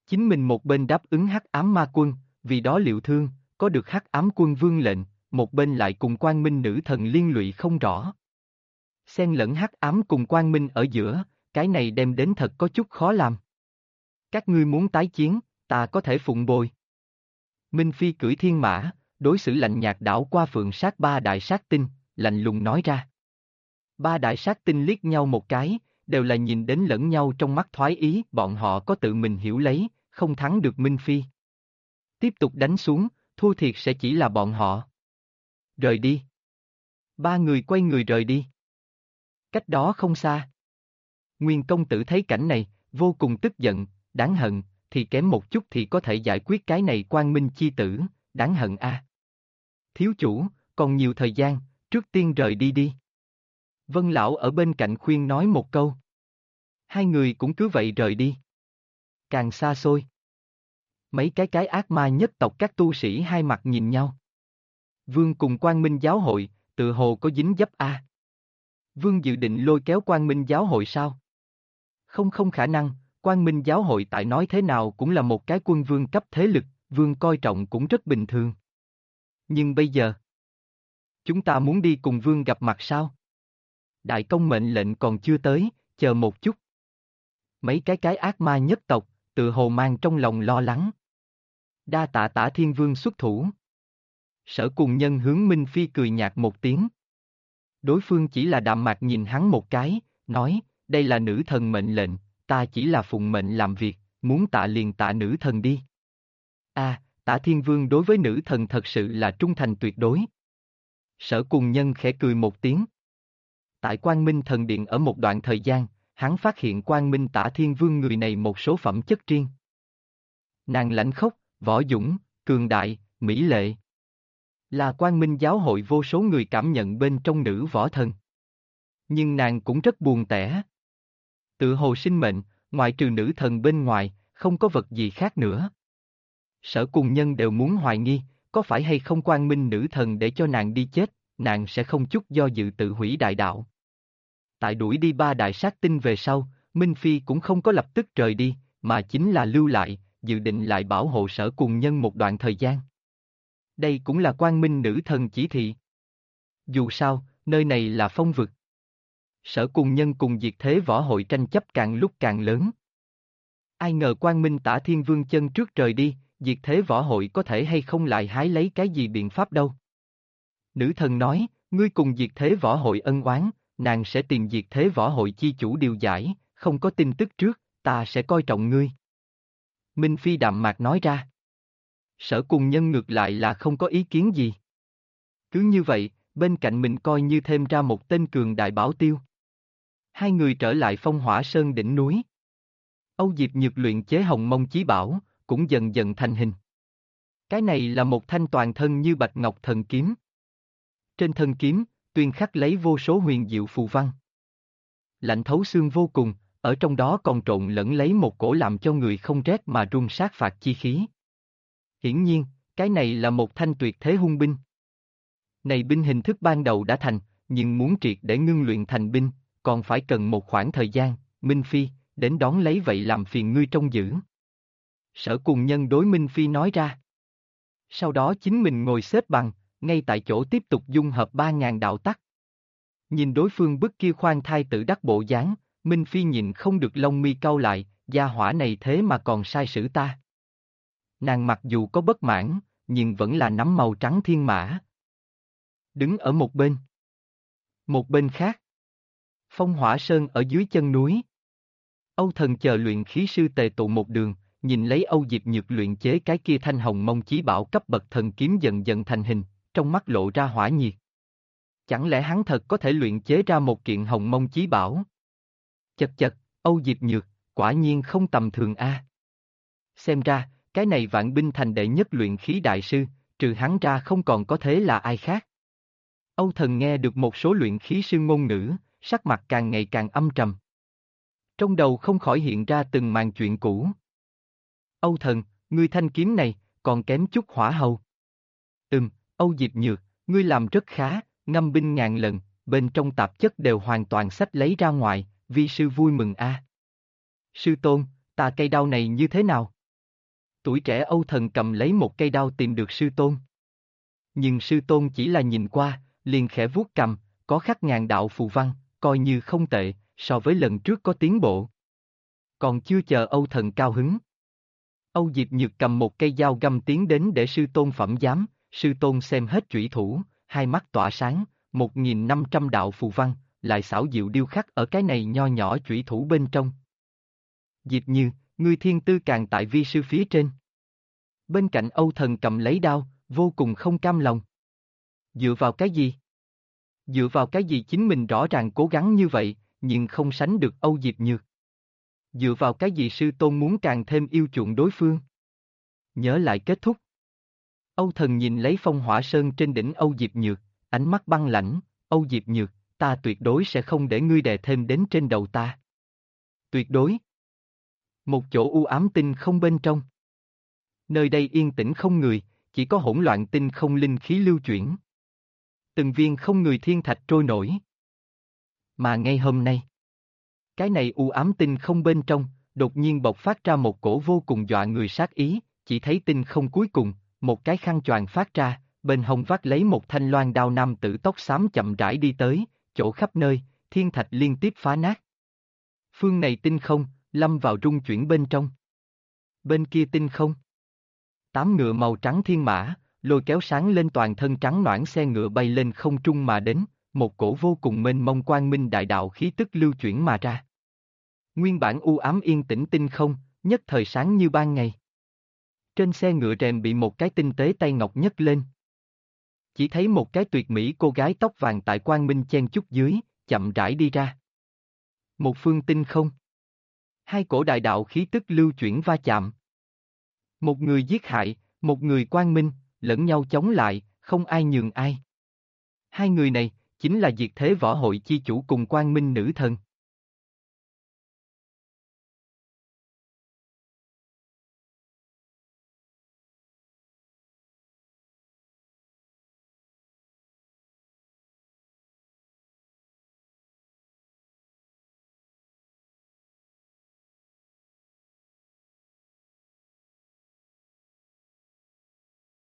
Chính mình một bên đáp ứng Hắc Ám Ma Quân, vì đó liệu thương, có được Hắc Ám Quân Vương lệnh, một bên lại cùng Quang Minh Nữ Thần liên lụy không rõ. Xen lẫn Hắc Ám cùng Quang Minh ở giữa, cái này đem đến thật có chút khó làm. Các ngươi muốn tái chiến, ta có thể phụng bồi. Minh Phi cưỡi thiên mã, đối xử lạnh nhạt đảo qua Phượng Sát ba đại sát tinh, lạnh lùng nói ra. Ba đại sát tinh liếc nhau một cái, đều là nhìn đến lẫn nhau trong mắt thoái ý, bọn họ có tự mình hiểu lấy, không thắng được Minh Phi. Tiếp tục đánh xuống, thua thiệt sẽ chỉ là bọn họ. Rời đi. Ba người quay người rời đi. Cách đó không xa. Nguyên công tử thấy cảnh này, vô cùng tức giận, đáng hận, thì kém một chút thì có thể giải quyết cái này Quang Minh chi tử, đáng hận a. Thiếu chủ, còn nhiều thời gian, trước tiên rời đi đi. Vân Lão ở bên cạnh khuyên nói một câu. Hai người cũng cứ vậy rời đi. Càng xa xôi. Mấy cái ác ma nhất tộc các tu sĩ hai mặt nhìn nhau. Vương cùng Quang Minh giáo hội, tự hồ có dính dấp a. Vương dự định lôi kéo Quang Minh giáo hội sao? Không khả năng, Quang Minh giáo hội tại nói thế nào cũng là một cái quân vương cấp thế lực, vương coi trọng cũng rất bình thường. Nhưng bây giờ, chúng ta muốn đi cùng vương gặp mặt sao? Đại công mệnh lệnh còn chưa tới, chờ một chút. Mấy cái ác ma nhất tộc, tự hồ mang trong lòng lo lắng. Đa tạ Tả Thiên Vương xuất thủ. Sở Cùng Nhân hướng Minh Phi cười nhạt một tiếng. Đối phương chỉ là đạm mạc nhìn hắn một cái, nói, đây là nữ thần mệnh lệnh, ta chỉ là phụng mệnh làm việc, muốn tạ liền tạ nữ thần đi. Tả Thiên Vương đối với nữ thần thật sự là trung thành tuyệt đối. Sở Cùng Nhân khẽ cười một tiếng. Tại Quang Minh Thần Điện ở một đoạn thời gian, hắn phát hiện Quang Minh Tả Thiên Vương người này một số phẩm chất riêng. Nàng lãnh khốc, võ dũng, cường đại, mỹ lệ. Là Quang Minh giáo hội vô số người cảm nhận bên trong nữ võ thần. Nhưng nàng cũng rất buồn tẻ. Tự hồ sinh mệnh, ngoại trừ nữ thần bên ngoài, không có vật gì khác nữa. Sở Cùng Nhân đều muốn hoài nghi, có phải hay không Quang Minh nữ thần để cho nàng đi chết, nàng sẽ không chút do dự tự hủy đại đạo. Tại đuổi đi ba đại sát tinh về sau, Minh Phi cũng không có lập tức rời đi, mà chính là lưu lại, dự định lại bảo hộ Sở Cùng Nhân một đoạn thời gian. Đây cũng là Quang Minh nữ thần chỉ thị. Dù sao, nơi này là phong vực. Sở Cùng Nhân cùng Diệt Thế Võ Hội tranh chấp càng lúc càng lớn. Ai ngờ Quang Minh Tả Thiên Vương chân trước rời đi, Diệt Thế Võ Hội có thể hay không lại hái lấy cái gì biện pháp đâu. Nữ thần nói, ngươi cùng Diệt Thế Võ Hội ân oán, nàng sẽ tìm Diệt Thế Võ Hội chi chủ điều giải, không có tin tức trước, ta sẽ coi trọng ngươi. Minh Phi đạm mạc nói ra. Sở Cùng Nhân ngược lại là không có ý kiến gì. Cứ như vậy, bên cạnh mình coi như thêm ra một tên cường đại bảo tiêu. Hai người trở lại Phong Hỏa Sơn đỉnh núi. Âu Diệp Nhược luyện chế Hồng Mông Chí Bảo, cũng dần dần thành hình. Cái này là một thanh toàn thân như bạch ngọc thần kiếm. Trên thân kiếm, tuyên khắc lấy vô số huyền diệu phù văn. Lạnh thấu xương vô cùng, ở trong đó còn trộn lẫn lấy một cổ làm cho người không rét mà run sát phạt chi khí. Hiển nhiên, cái này là một thanh tuyệt thế hung binh. Này binh hình thức ban đầu đã thành, nhưng muốn triệt để ngưng luyện thành binh, còn phải cần một khoảng thời gian, Minh Phi, đến đón lấy vậy làm phiền ngươi trông giữ. Sở Cùng Nhân đối Minh Phi nói ra. Sau đó chính mình ngồi xếp bằng, ngay tại chỗ tiếp tục dung hợp 3.000 đạo tắc. Nhìn đối phương bức kia khoan thai tự đắc bộ dáng, Minh Phi nhìn không được lông mi cau lại, gia hỏa này thế mà còn sai sử ta. Nàng mặc dù có bất mãn, nhưng vẫn là nắm màu trắng thiên mã. Đứng ở một bên. Một bên khác. Phong Hỏa Sơn ở dưới chân núi. Âu Thần chờ luyện khí sư tề tụ một đường, nhìn lấy Âu Diệp Nhược luyện chế cái kia thanh Hồng Mông Chí Bảo cấp bậc thần kiếm dần dần thành hình, trong mắt lộ ra hỏa nhiệt. Chẳng lẽ hắn thật có thể luyện chế ra một kiện Hồng Mông Chí Bảo? Chật chật, Âu Diệp Nhược, quả nhiên không tầm thường a. Xem ra, cái này Vạn Binh Thành đệ nhất luyện khí đại sư, trừ hắn ra không còn có thế là ai khác. Âu Thần nghe được một số luyện khí sư ngôn ngữ, sắc mặt càng ngày càng âm trầm. Trong đầu không khỏi hiện ra từng màn chuyện cũ. Âu Thần, ngươi thanh kiếm này, còn kém chút hỏa hầu. Âu Diệp Nhược, ngươi làm rất khá, ngâm binh ngàn lần, bên trong tạp chất đều hoàn toàn xách lấy ra ngoài, vi sư vui mừng a. Sư tôn, ta cây đao này như thế nào? Tuổi trẻ Âu Thần cầm lấy một cây đao tìm được sư tôn. Nhưng sư tôn chỉ là nhìn qua, liền khẽ vuốt cầm, có khắc ngàn đạo phù văn, coi như không tệ, so với lần trước có tiến bộ. Còn chưa chờ Âu Thần cao hứng. Âu Diệp Nhược cầm một cây dao găm tiến đến để sư tôn phẩm giám, sư tôn xem hết chủy thủ, hai mắt tỏa sáng, 1.500 đạo phù văn, lại xảo diệu điêu khắc ở cái này nho nhỏ chủy thủ bên trong. Diệp Như, ngươi thiên tư càng tại vi sư phía trên. Bên cạnh Âu Thần cầm lấy đao, vô cùng không cam lòng. Dựa vào cái gì? Dựa vào cái gì chính mình rõ ràng cố gắng như vậy, nhưng không sánh được Âu Diệp Nhược? Dựa vào cái gì sư tôn muốn càng thêm yêu chuộng đối phương? Nhớ lại kết thúc. Âu Thần nhìn lấy phong hỏa sơn trên đỉnh Âu Diệp Nhược, ánh mắt băng lãnh, Âu Diệp Nhược, ta tuyệt đối sẽ không để ngươi đè thêm đến trên đầu ta. Tuyệt đối. Một chỗ u ám tinh không bên trong. Nơi đây yên tĩnh không người, chỉ có hỗn loạn tinh không linh khí lưu chuyển. Từng viên không người thiên thạch trôi nổi. Mà ngay hôm nay, cái này u ám tinh không bên trong, đột nhiên bộc phát ra một cổ vô cùng dọa người sát ý, chỉ thấy tinh không cuối cùng, một cái khăn choàng phát ra, bên hông vác lấy một thanh loan đao nam tử tóc xám chậm rãi đi tới, chỗ khắp nơi, thiên thạch liên tiếp phá nát. Phương này tinh không, lâm vào rung chuyển bên trong. Bên kia tinh không. 8 ngựa màu trắng thiên mã, lôi kéo sáng lên toàn thân trắng noãn xe ngựa bay lên không trung mà đến, một cổ vô cùng mênh mông quang minh đại đạo khí tức lưu chuyển mà ra. Nguyên bản u ám yên tĩnh tinh không, nhất thời sáng như ban ngày. Trên xe ngựa rèm bị một cái tinh tế tay ngọc nhấc lên. Chỉ thấy một cái tuyệt mỹ cô gái tóc vàng tại quang minh chen chúc dưới, chậm rãi đi ra. Một phương tinh không. Hai cổ đại đạo khí tức lưu chuyển va chạm. Một người giết hại, một người quang minh, lẫn nhau chống lại, không ai nhường ai. Hai người này, chính là diệt thế võ hội chi chủ cùng quang minh nữ thần.